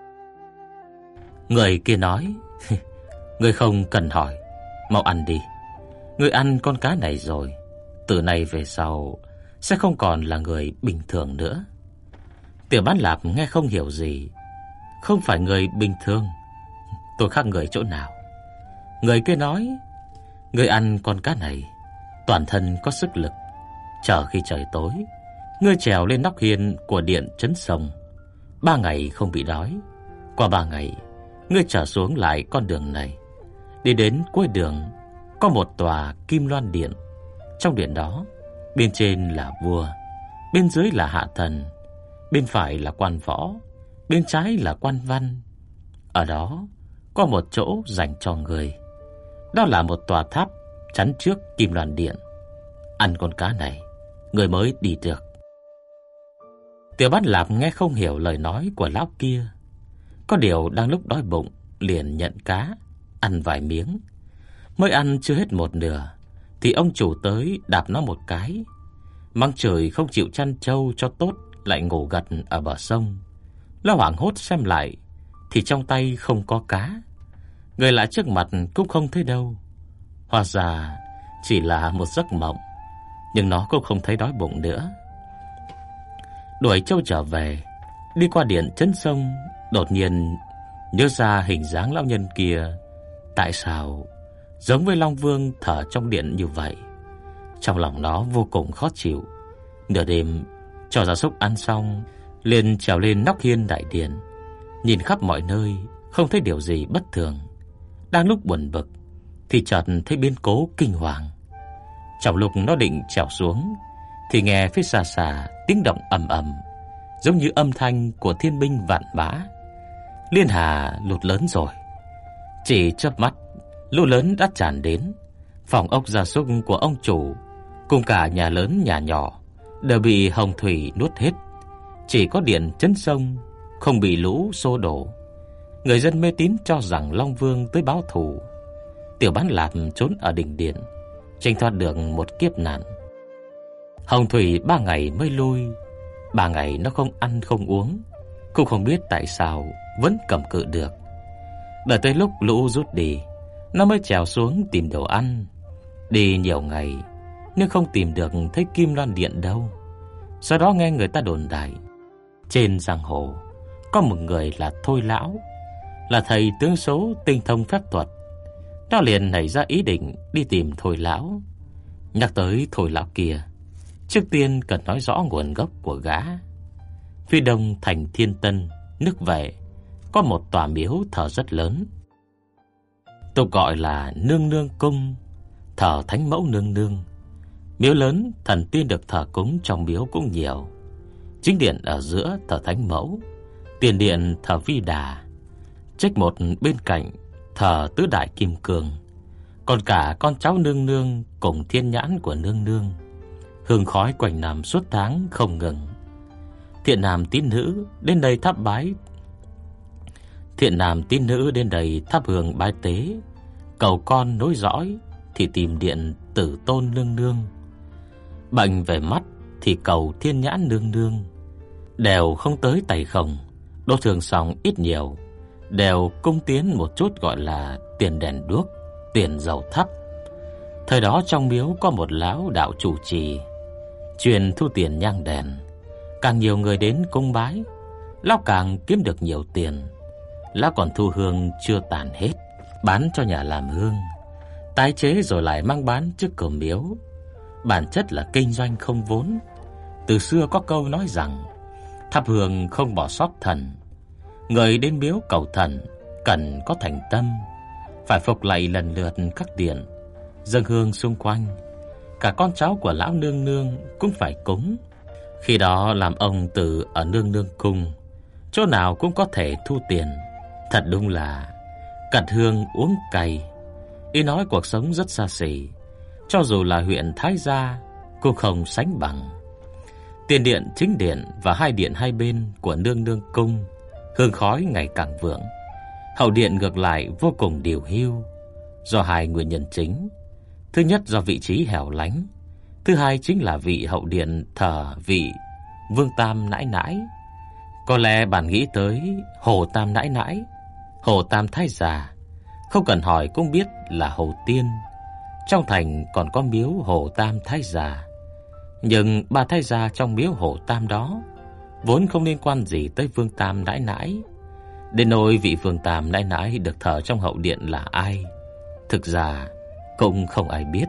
Speaker 1: Người kia nói: người không cần hỏi, mau ăn đi. Người ăn con cá này rồi, từ nay về sau sẽ không còn là người bình thường nữa. Tiểu Bán Lạp nghe không hiểu gì. Không phải người bình thường? Tôi khác người chỗ nào? Người kia nói: người ăn con cá này, toàn thân có sức lực. Chờ khi trời tối, ngươi trèo lên nóc hiên của điện trấn sông, 3 ngày không bị đói. Qua 3 ngày, ngươi trở xuống lại con đường này, đi đến cuối đường có một tòa kim loan điện. Trong điện đó, bên trên là vua, bên dưới là hạ thần, bên phải là quan võ, bên trái là quan văn. Ở đó có một chỗ dành cho người. Đó là một tòa tháp chắn trước kim loan điện. Ăn con cá này, người mới đi được. Tiểu Bán Lạp nghe không hiểu lời nói của lão kia. Có điều đang lúc đói bụng, liền nhận cá, ăn vài miếng. Mới ăn chưa hết một nửa thì ông chủ tới đạp nó một cái, mắng trời không chịu chăn trâu cho tốt, lại ngủ gật ở bờ sông. Nó hoảng hốt xem lại thì trong tay không có cá, người lạ trước mặt cũng không thấy đâu. Hóa ra chỉ là một giấc mộng, nhưng nó cũng không thấy đói bụng nữa. Đuổi trâu trở về, đi qua điện trấn sông, đột nhiên nhớ ra hình dáng lão nhân kia. Tại sao giống với Long Vương thở trong điện như vậy? Trong lòng nó vô cùng khó chịu. Nửa đêm cho gia súc ăn xong, liền trèo lên nóc hiên đại điện, nhìn khắp mọi nơi không thấy điều gì bất thường. Đang lúc buồn bực thì chợt thấy biến cố kinh hoàng. Trong lúc nó định trèo xuống thì nghe phía xa xa tiếng động ầm ầm, giống như âm thanh của thiên binh vạn mã. Liên Hà lụt lớn rồi. Chỉ chớp mắt, lũ lớn đã tràn đến. Phòng ốc gia súc của ông chủ cùng cả nhà lớn nhà nhỏ đều bị hồng thủy nuốt hết. Chỉ có điện trấn sông không bị lũ xô đổ. Người dân mê tín cho rằng Long Vương tới báo thù. Tiểu Bán Lạp trốn ở đỉnh điện, tranh thoát được một kiếp nạn. Hồng thủy 3 ngày mới lui. 3 ngày nó không ăn không uống, cũng không biết tại sao vẫn cầm cự được. Đợi tới lúc lũ rút đi, nó mới trèo xuống tìm đồ ăn. Đi nhiều ngày nhưng không tìm được thấy kim loan điện đâu. Sau đó nghe người ta đồn đại trên giang hồ có một người là Thôi lão, là thầy tướng số tinh thông phép thuật. Nó liền nảy ra ý định đi tìm Thôi lão. Nhắc tới Thôi lão kia, trước tiên cần nói rõ nguồn gốc của gã. Phía đông thành Thiên Tân, nước Vệ, có một tòa miếu thờ rất lớn, tục gọi là Nương Nương Cung, thờ Thánh Mẫu Nương Nương. Miếu lớn, thần tiên được thờ cúng trong miếu cũng nhiều. Chính điện ở giữa thờ Thánh Mẫu, tiền điện thờ Vi Đà, trách một bên cạnh thờ Tứ Đại Kim Cương. Còn cả con cháu Nương Nương cùng thiên nhãn của Nương Nương, hương khói quanh năm suốt tháng không ngừng. Thiện nam tín nữ đến đây thắp hương bái tế, cầu con nối dõi thì tìm điện Tử Tôn Nương Nương. Bệnh về mắt thì cầu Thiên Nhãn Nương Nương. Đều không tới tay không, đốt thường xong ít nhiều đều cung tiến một chút gọi là tiền đèn đuốc, tiền dầu thắp. Thời đó trong miếu có một lão đạo chủ trì, chuyên thu tiền nhang đèn. Càng nhiều người đến cung bái, lão càng kiếm được nhiều tiền. Lão còn thu hương chưa tàn hết, bán cho nhà làm hương, tái chế rồi lại mang bán trước cửa miếu. Bản chất là kinh doanh không vốn. Từ xưa có câu nói rằng Thắp hương không bỏ sót thần. Người đến miếu cầu thần cần có thành tâm, phải phục lạy lần lượt các điện, dâng hương xung quanh. Cả con cháu của lão nương nương cũng phải cúng. Khi đó làm ông từ ở nương nương cung, chỗ nào cũng có thể thu tiền. Thật đúng là cặt hương uống cay. Ý nói cuộc sống rất xa xỉ, cho dù là huyện Thái Gia cũng không sánh bằng. Tiền điện chính điện và hai điện hai bên của nương nương cung, hương khói ngày càng vượng. Hậu điện ngược lại vô cùng điều hiu, do hai nguyên nhân chính. Thứ nhất do vị trí hẻo lánh, thứ hai chính là vị hậu điện thờ vị Vương Tam nãi nãi. Có lẽ bạn nghĩ tới Hồ Tam nãi nãi, Hồ Tam thái già, không cần hỏi cũng biết là Hồ Tiên. Trong thành còn có miếu Hồ Tam thái già, nhưng bà thái gia trong miếu Hồ Tam đó vốn không liên quan gì tới Vương Tam nãi nãi. Đến nỗi vị Vương Tam nãi nãi được thờ trong hậu điện là ai, thực ra cũng không ai biết.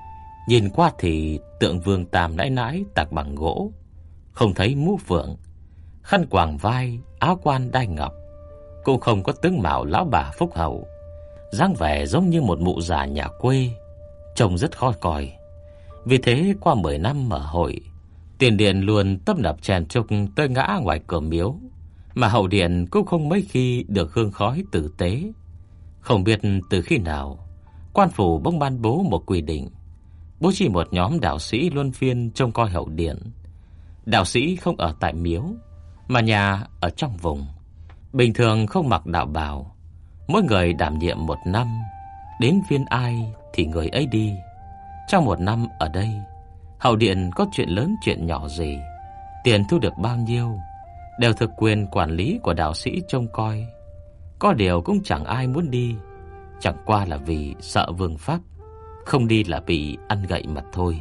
Speaker 1: Nhìn qua thì tượng Vương Tam nãi nãi tạc bằng gỗ, không thấy mũ phượng, khăn quàng vai, áo quan đai ngọc, cũng không có tướng mạo lão bà phúc hậu, dáng vẻ giống như một mụ già nhà quê, trông rất khó coi. Vì thế qua 10 năm mở hội, tiền điện luôn tấp nập chèn chúc tới ngã ngoài cửa miếu, mà hậu điện cũng không mấy khi được hương khói tử tế. Không biết từ khi nào, quan phủ bỗng ban bố một quy định, bố trí một nhóm đạo sĩ luân phiên trông coi hậu điện. Đạo sĩ không ở tại miếu, mà nhà ở trong vùng, bình thường không mặc đạo bào. Mỗi người đảm nhiệm 1 năm, đến phiên ai thì người ấy đi. Trong 1 năm ở đây, hậu điện có chuyện lớn chuyện nhỏ gì, tiền thu được bao nhiêu, đều thực quyền quản lý của đạo sĩ trông coi. Có điều cũng chẳng ai muốn đi, chẳng qua là vì sợ vương pháp, không đi là bị ăn gậy mà thôi.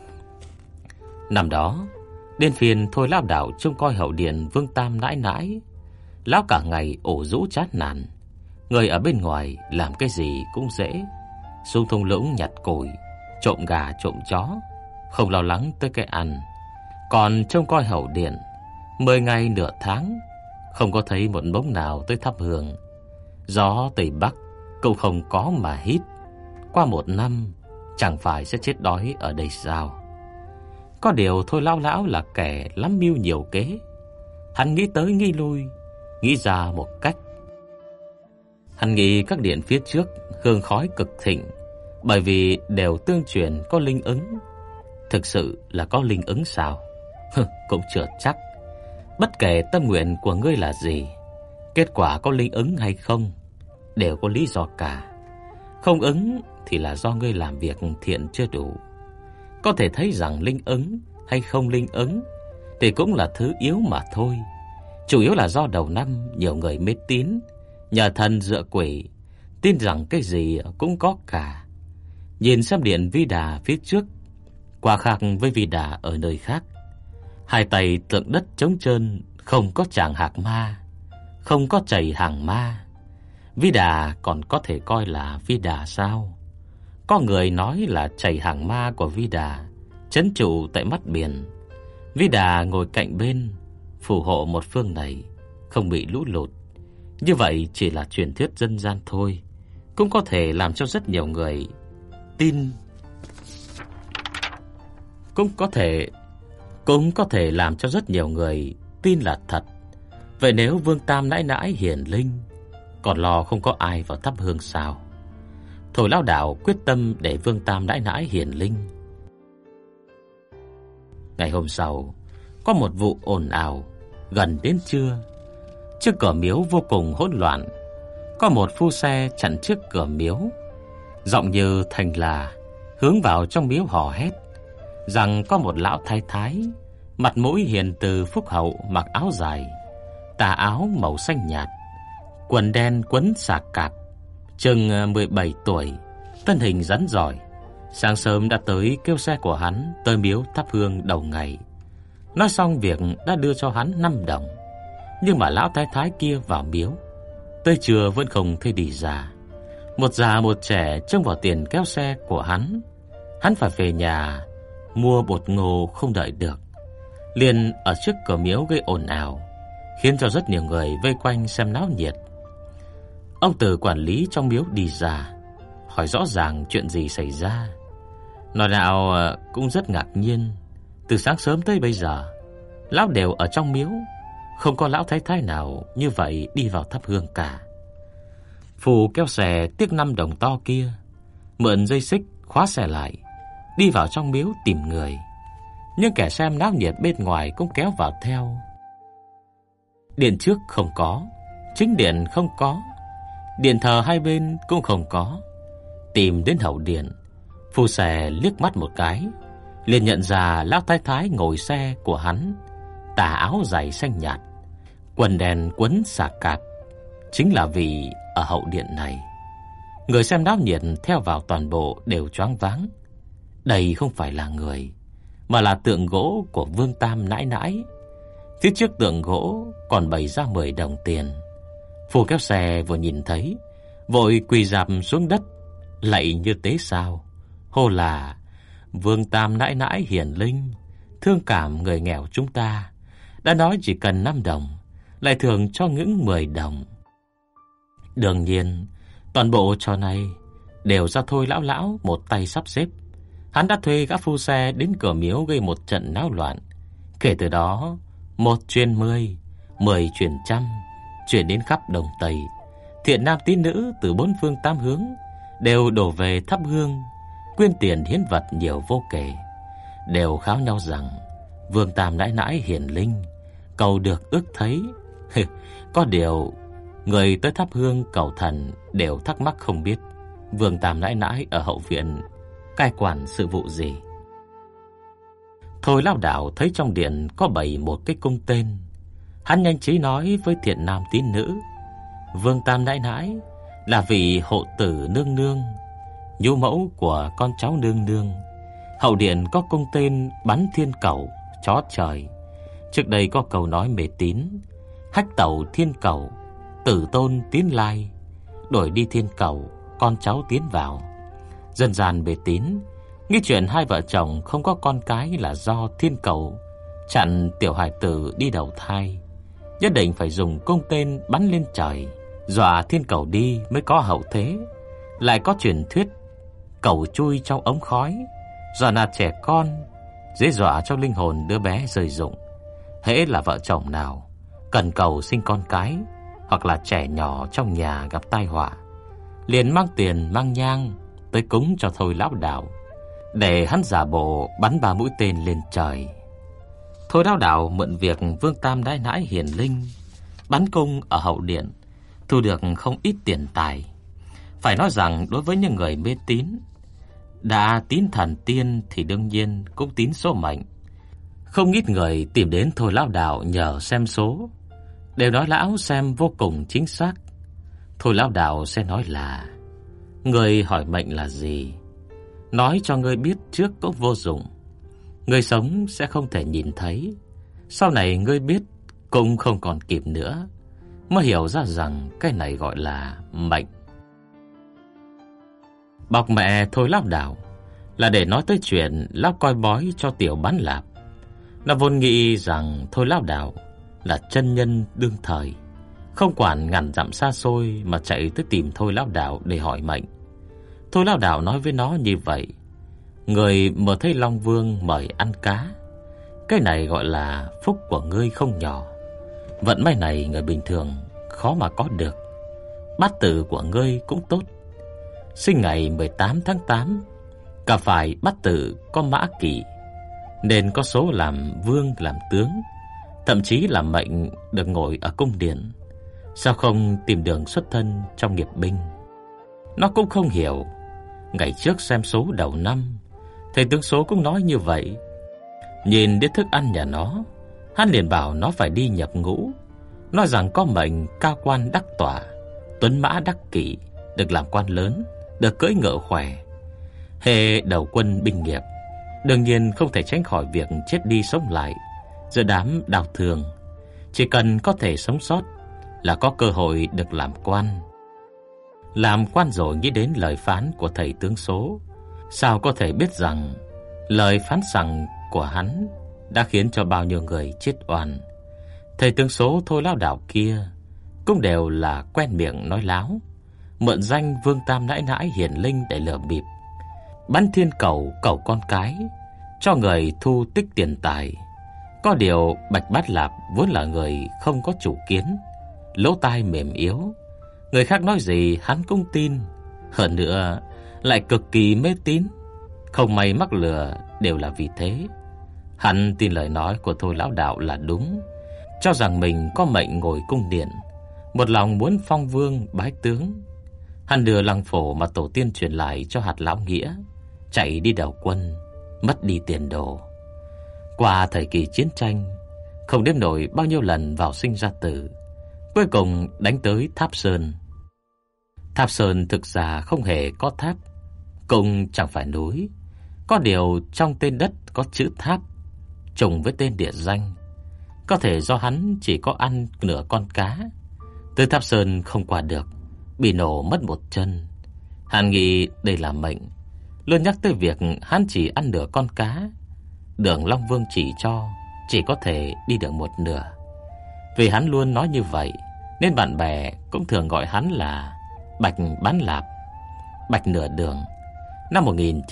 Speaker 1: Năm đó, đến phiên thôi lão đạo trông coi hậu điện Vương Tam nãi nãi. Lão cả ngày ổ rũ chát nản, người ở bên ngoài làm cái gì cũng dễ, xuống thung lũng nhặt củi, trộm gà trộm chó, không lo lắng tới cái ăn. Còn trông coi hậu điện 10 ngày nửa tháng, không có thấy một bóng nào tới thắp hương. Gió Tây Bắc cũng không có mà hít. Qua 1 năm, chẳng phải sẽ chết đói ở đây sao? Có điều thôi lão là kẻ lắm mưu nhiều kế. Hắn nghĩ tới nghĩ lui, nghĩ ra một cách. Hắn nghĩ các điện phía trước hương khói cực thịnh, bởi vì đều tương truyền có linh ứng. Thực sự là có linh ứng sao? Cũng chưa chắc. Bất kể tâm nguyện của ngươi là gì, kết quả có linh ứng hay không đều có lý do cả. Không ứng thì là do ngươi làm việc thiện chưa đủ. Có thể thấy rằng linh ứng hay không linh ứng thì cũng là thứ yếu mà thôi. Chủ yếu là do đầu năm nhiều người mê tín, nhờ thần dựa quỷ, tin rằng cái gì cũng có cả. Nhìn xem điện Vi Đà phía trước, quả khác với Vi Đà ở nơi khác. Hai tay tượng đất trống trơn, không có tràng hạc ma, không có chảy hàng ma. Vi Đà còn có thể coi là Vi Đà sao? Có người nói là chảy hàng ma của Vi Đà trấn trụ tại mắt biển. Vi Đà ngồi cạnh bên, phù hộ một phương này không bị lũ lụt. Như vậy chỉ là truyền thuyết dân gian thôi, cũng có thể làm cho rất nhiều người tin. Cũng có thể làm cho rất nhiều người tin là thật. Vậy nếu Vương Tam nãi nãi hiển linh, còn lo không có ai vào thắp hương sao? Thôi lão đạo quyết tâm để Vương Tam nãi nãi hiển linh. Ngày hôm sau, có một vụ ồn ào. Gần đến trưa, trước cửa miếu vô cùng hỗn loạn. Có một phu xe chặn trước cửa miếu, giọng như thành là hướng vào trong miếu hò hét rằng có một lão thái thái, mặt mũi hiền từ phúc hậu, mặc áo dài, tà áo màu xanh nhạt, quần đen quấn xà cạp, chừng 17 tuổi, thân hình rắn giỏi. Sáng sớm đã tới kêu xe của hắn tới miếu thắp hương đầu ngày. Nói xong việc đã đưa cho hắn 5 đồng. Nhưng mà lão thái thái kia vào miếu tới trưa vẫn không thấy đi ra. Một già một trẻ trông vào tiền kéo xe của hắn. Hắn phải về nhà mua bột ngô không đợi được. liền ở trước cửa miếu gây ồn ào, khiến cho rất nhiều người vây quanh xem náo nhiệt. Ông Từ quản lý trong miếu đi ra, hỏi rõ ràng chuyện gì xảy ra. Nói nào cũng rất ngạc nhiên, từ sáng sớm tới bây giờ, lão đều ở trong miếu, không có lão thái thái nào như vậy đi vào thắp hương cả. Phù kéo xè tiếc 5 đồng to kia, mượn dây xích khóa xè lại, đi vào trong miếu tìm người. Nhưng kẻ xem náo nhiệt bên ngoài cũng kéo vào theo. Điện trước không có, chính điện không có, điện thờ hai bên cũng không có. Tìm đến hậu điện, Phù xè liếc mắt một cái, liền nhận ra lão thái thái ngồi xe của hắn, tà áo dài xanh nhạt, quần đen quấn xà cạp, chính là vì ở hậu điện này. Người xem náo nhiệt theo vào toàn bộ đều choáng váng. Đây không phải là người, mà là tượng gỗ của Vương Tam nãi nãi. Phía trước tượng gỗ còn bày ra 10 đồng tiền. Phù kéo xe vừa nhìn thấy, vội quỳ rạp xuống đất, lạy như tế sao, hô là: Vương Tam nãi nãi hiển linh, thương cảm người nghèo chúng ta, đã nói chỉ cần 5 đồng, lại thường cho những 10 đồng. Đương nhiên, toàn bộ trò này đều do Thôi lão một tay sắp xếp. Hắn đã thuê gã phu xe đến cửa miếu gây một trận náo loạn. Kể từ đó, 1 truyền 10, 10 truyền trăm, truyền đến khắp Đông Tây. Thiện nam tín nữ từ 4 phương 8 hướng đều đổ về thắp hương, quyên tiền hiến vật nhiều vô kể, đều kháo nhau rằng Vương Tam nãi nãi hiển linh, cầu được ước thấy. Có điều, người tới thắp hương cầu thần đều thắc mắc không biết Vương Tam nãi nãi ở hậu viện cai quản sự vụ gì. Thôi lão đạo thấy trong điện có bày một cái cung tên, hắn nhanh trí nói với thiện nam tín nữ: Vương Tam nãi nãi là vị hộ tử nương nương, nhu mẫu của con cháu nương nương. Hậu điện có cung tên bắn thiên cẩu, chó trời. Trước đây có câu nói mê tín: hách tẩu thiên cẩu, tử tôn tiến lai, đổi đi thiên cẩu, con cháu tiến vào. Dân gian mê tín nghĩ chuyện hai vợ chồng không có con cái là do thiên cẩu chặn tiểu hài tử đi đầu thai, nhất định phải dùng cung tên bắn lên trời, dọa thiên cẩu đi mới có hậu thế. Lại có truyền thuyết cẩu chui trong ống khói, dọa nạt trẻ con, dễ dọa cho linh hồn đứa bé rơi rụng. Hễ là vợ chồng nào cần cầu sinh con cái, hoặc là trẻ nhỏ trong nhà gặp tai họa, liền mang tiền mang nhang tới cúng cho Thôi lão đạo, để hắn giả bộ bắn 3 mũi tên lên trời. Thôi lão đạo mượn việc Vương Tam nãi nãi hiển linh bắn cung ở hậu điện, thu được không ít tiền tài. Phải nói rằng đối với những người mê tín, đã tín thần tiên thì đương nhiên cũng tín số mệnh. Không ít người tìm đến Thôi lão đạo nhờ xem số, đều nói lão xem vô cùng chính xác. Thôi lão đạo sẽ nói là: người hỏi mệnh là gì, nói cho ngươi biết trước cũng vô dụng. Ngươi sống sẽ không thể nhìn thấy, sau này ngươi biết cũng không còn kịp nữa, mới hiểu ra rằng cái này gọi là mệnh. Bọc mẹ Thôi lão đạo là để nói tới chuyện lão coi bói cho tiểu bán lạp. Nó vốn nghĩ rằng Thôi lão đạo là chân nhân đương thời, không quản ngàn dặm xa xôi mà chạy tới tìm Thôi lão đạo để hỏi mệnh. Thôi lão đạo nói với nó như vậy: người mở thấy Long Vương mời ăn cá, cái này gọi là phúc của ngươi không nhỏ. Vận may này người bình thường khó mà có được. Bát tự của ngươi cũng tốt, sinh ngày 18 tháng 8, cả phải bát tự có mã kỷ, nên có số làm vương làm tướng, thậm chí là mệnh được ngồi ở cung điện. Sao không tìm đường xuất thân trong nghiệp binh? Nó cũng không hiểu. Ngày trước xem số đầu năm, thầy tướng số cũng nói như vậy. Nhìn đến thức ăn nhà nó, hắn liền bảo nó phải đi nhập ngũ, nói rằng có mệnh cao quan đắc tỏa, tuấn mã đắc kỷ, được làm quan lớn, được cưỡi ngựa khỏe. Hễ đầu quân binh nghiệp, đương nhiên không thể tránh khỏi việc chết đi sống lại giữa đám đào thường. Chỉ cần có thể sống sót là có cơ hội được làm quan. Làm quan rồi nghĩ đến lời phán của thầy tướng số, sao có thể biết rằng lời phán rằng của hắn đã khiến cho bao nhiêu người chết oan. Thầy tướng số Thôi Lão Đạo kia cũng đều là quen miệng nói láo, mượn danh Vương Tam nãi nãi hiển linh để lừa bịp, bắn thiên cầu cầu con cái, cho người thu tích tiền tài. Có điều Bạch Bát Lạp vốn là người không có chủ kiến, lỗ tai mềm yếu, người khác nói gì hắn cũng tin, hơn nữa lại cực kỳ mê tín, không may mắc lừa đều là vì thế. Hắn tin lời nói của Thôi Lão Đạo là đúng, cho rằng mình có mệnh ngồi cung điện, một lòng muốn phong vương bái tướng. Hắn đưa lăng phổ mà tổ tiên truyền lại cho Hạt Lão Nghĩa, chạy đi đầu quân, mất đi tiền đồ. Qua thời kỳ chiến tranh, không đếm nổi bao nhiêu lần vào sinh ra tử, cuối cùng đánh tới Tháp Sơn. Tháp Sơn thực ra không hề có tháp, cũng chẳng phải núi, có điều trong tên đất có chữ tháp, trùng với tên địa danh. Có thể do hắn chỉ có ăn nửa con cá, tới Tháp Sơn không qua được, bị nổ mất một chân. Hắn nghĩ đây là mệnh, luôn nhắc tới việc hắn chỉ ăn nửa con cá. Đường Long Vương chỉ cho chỉ có thể đi được một nửa. Vì hắn luôn nói như vậy, nên bạn bè cũng thường gọi hắn là Bạch Bán Lạp, Bạch Nửa Đường. Năm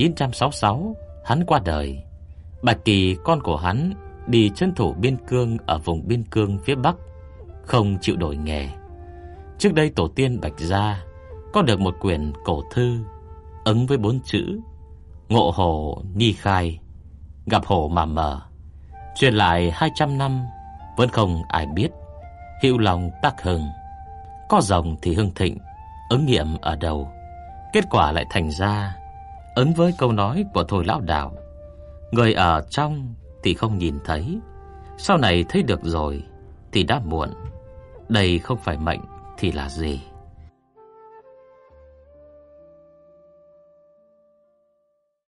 Speaker 1: 1966, hắn qua đời. Bạch Kỳ, con của hắn, đi trấn thủ biên cương ở vùng biên cương phía Bắc, không chịu đổi nghề. Trước đây tổ tiên Bạch gia có được một quyển cổ thư ứng với 4 chữ: Ngộ hổ nhi khai, gặp hổ mà mở. Truyền lại 200 năm vẫn không ai biết. Hữu lòng tác hưng, có rồng thì hưng thịnh, ứng nghiệm ở đâu? Kết quả lại thành ra ứng với câu nói của Thôi Lão Đạo: người ở trong thì không nhìn thấy, sau này thấy được rồi thì đã muộn. Đây không phải mệnh thì là gì?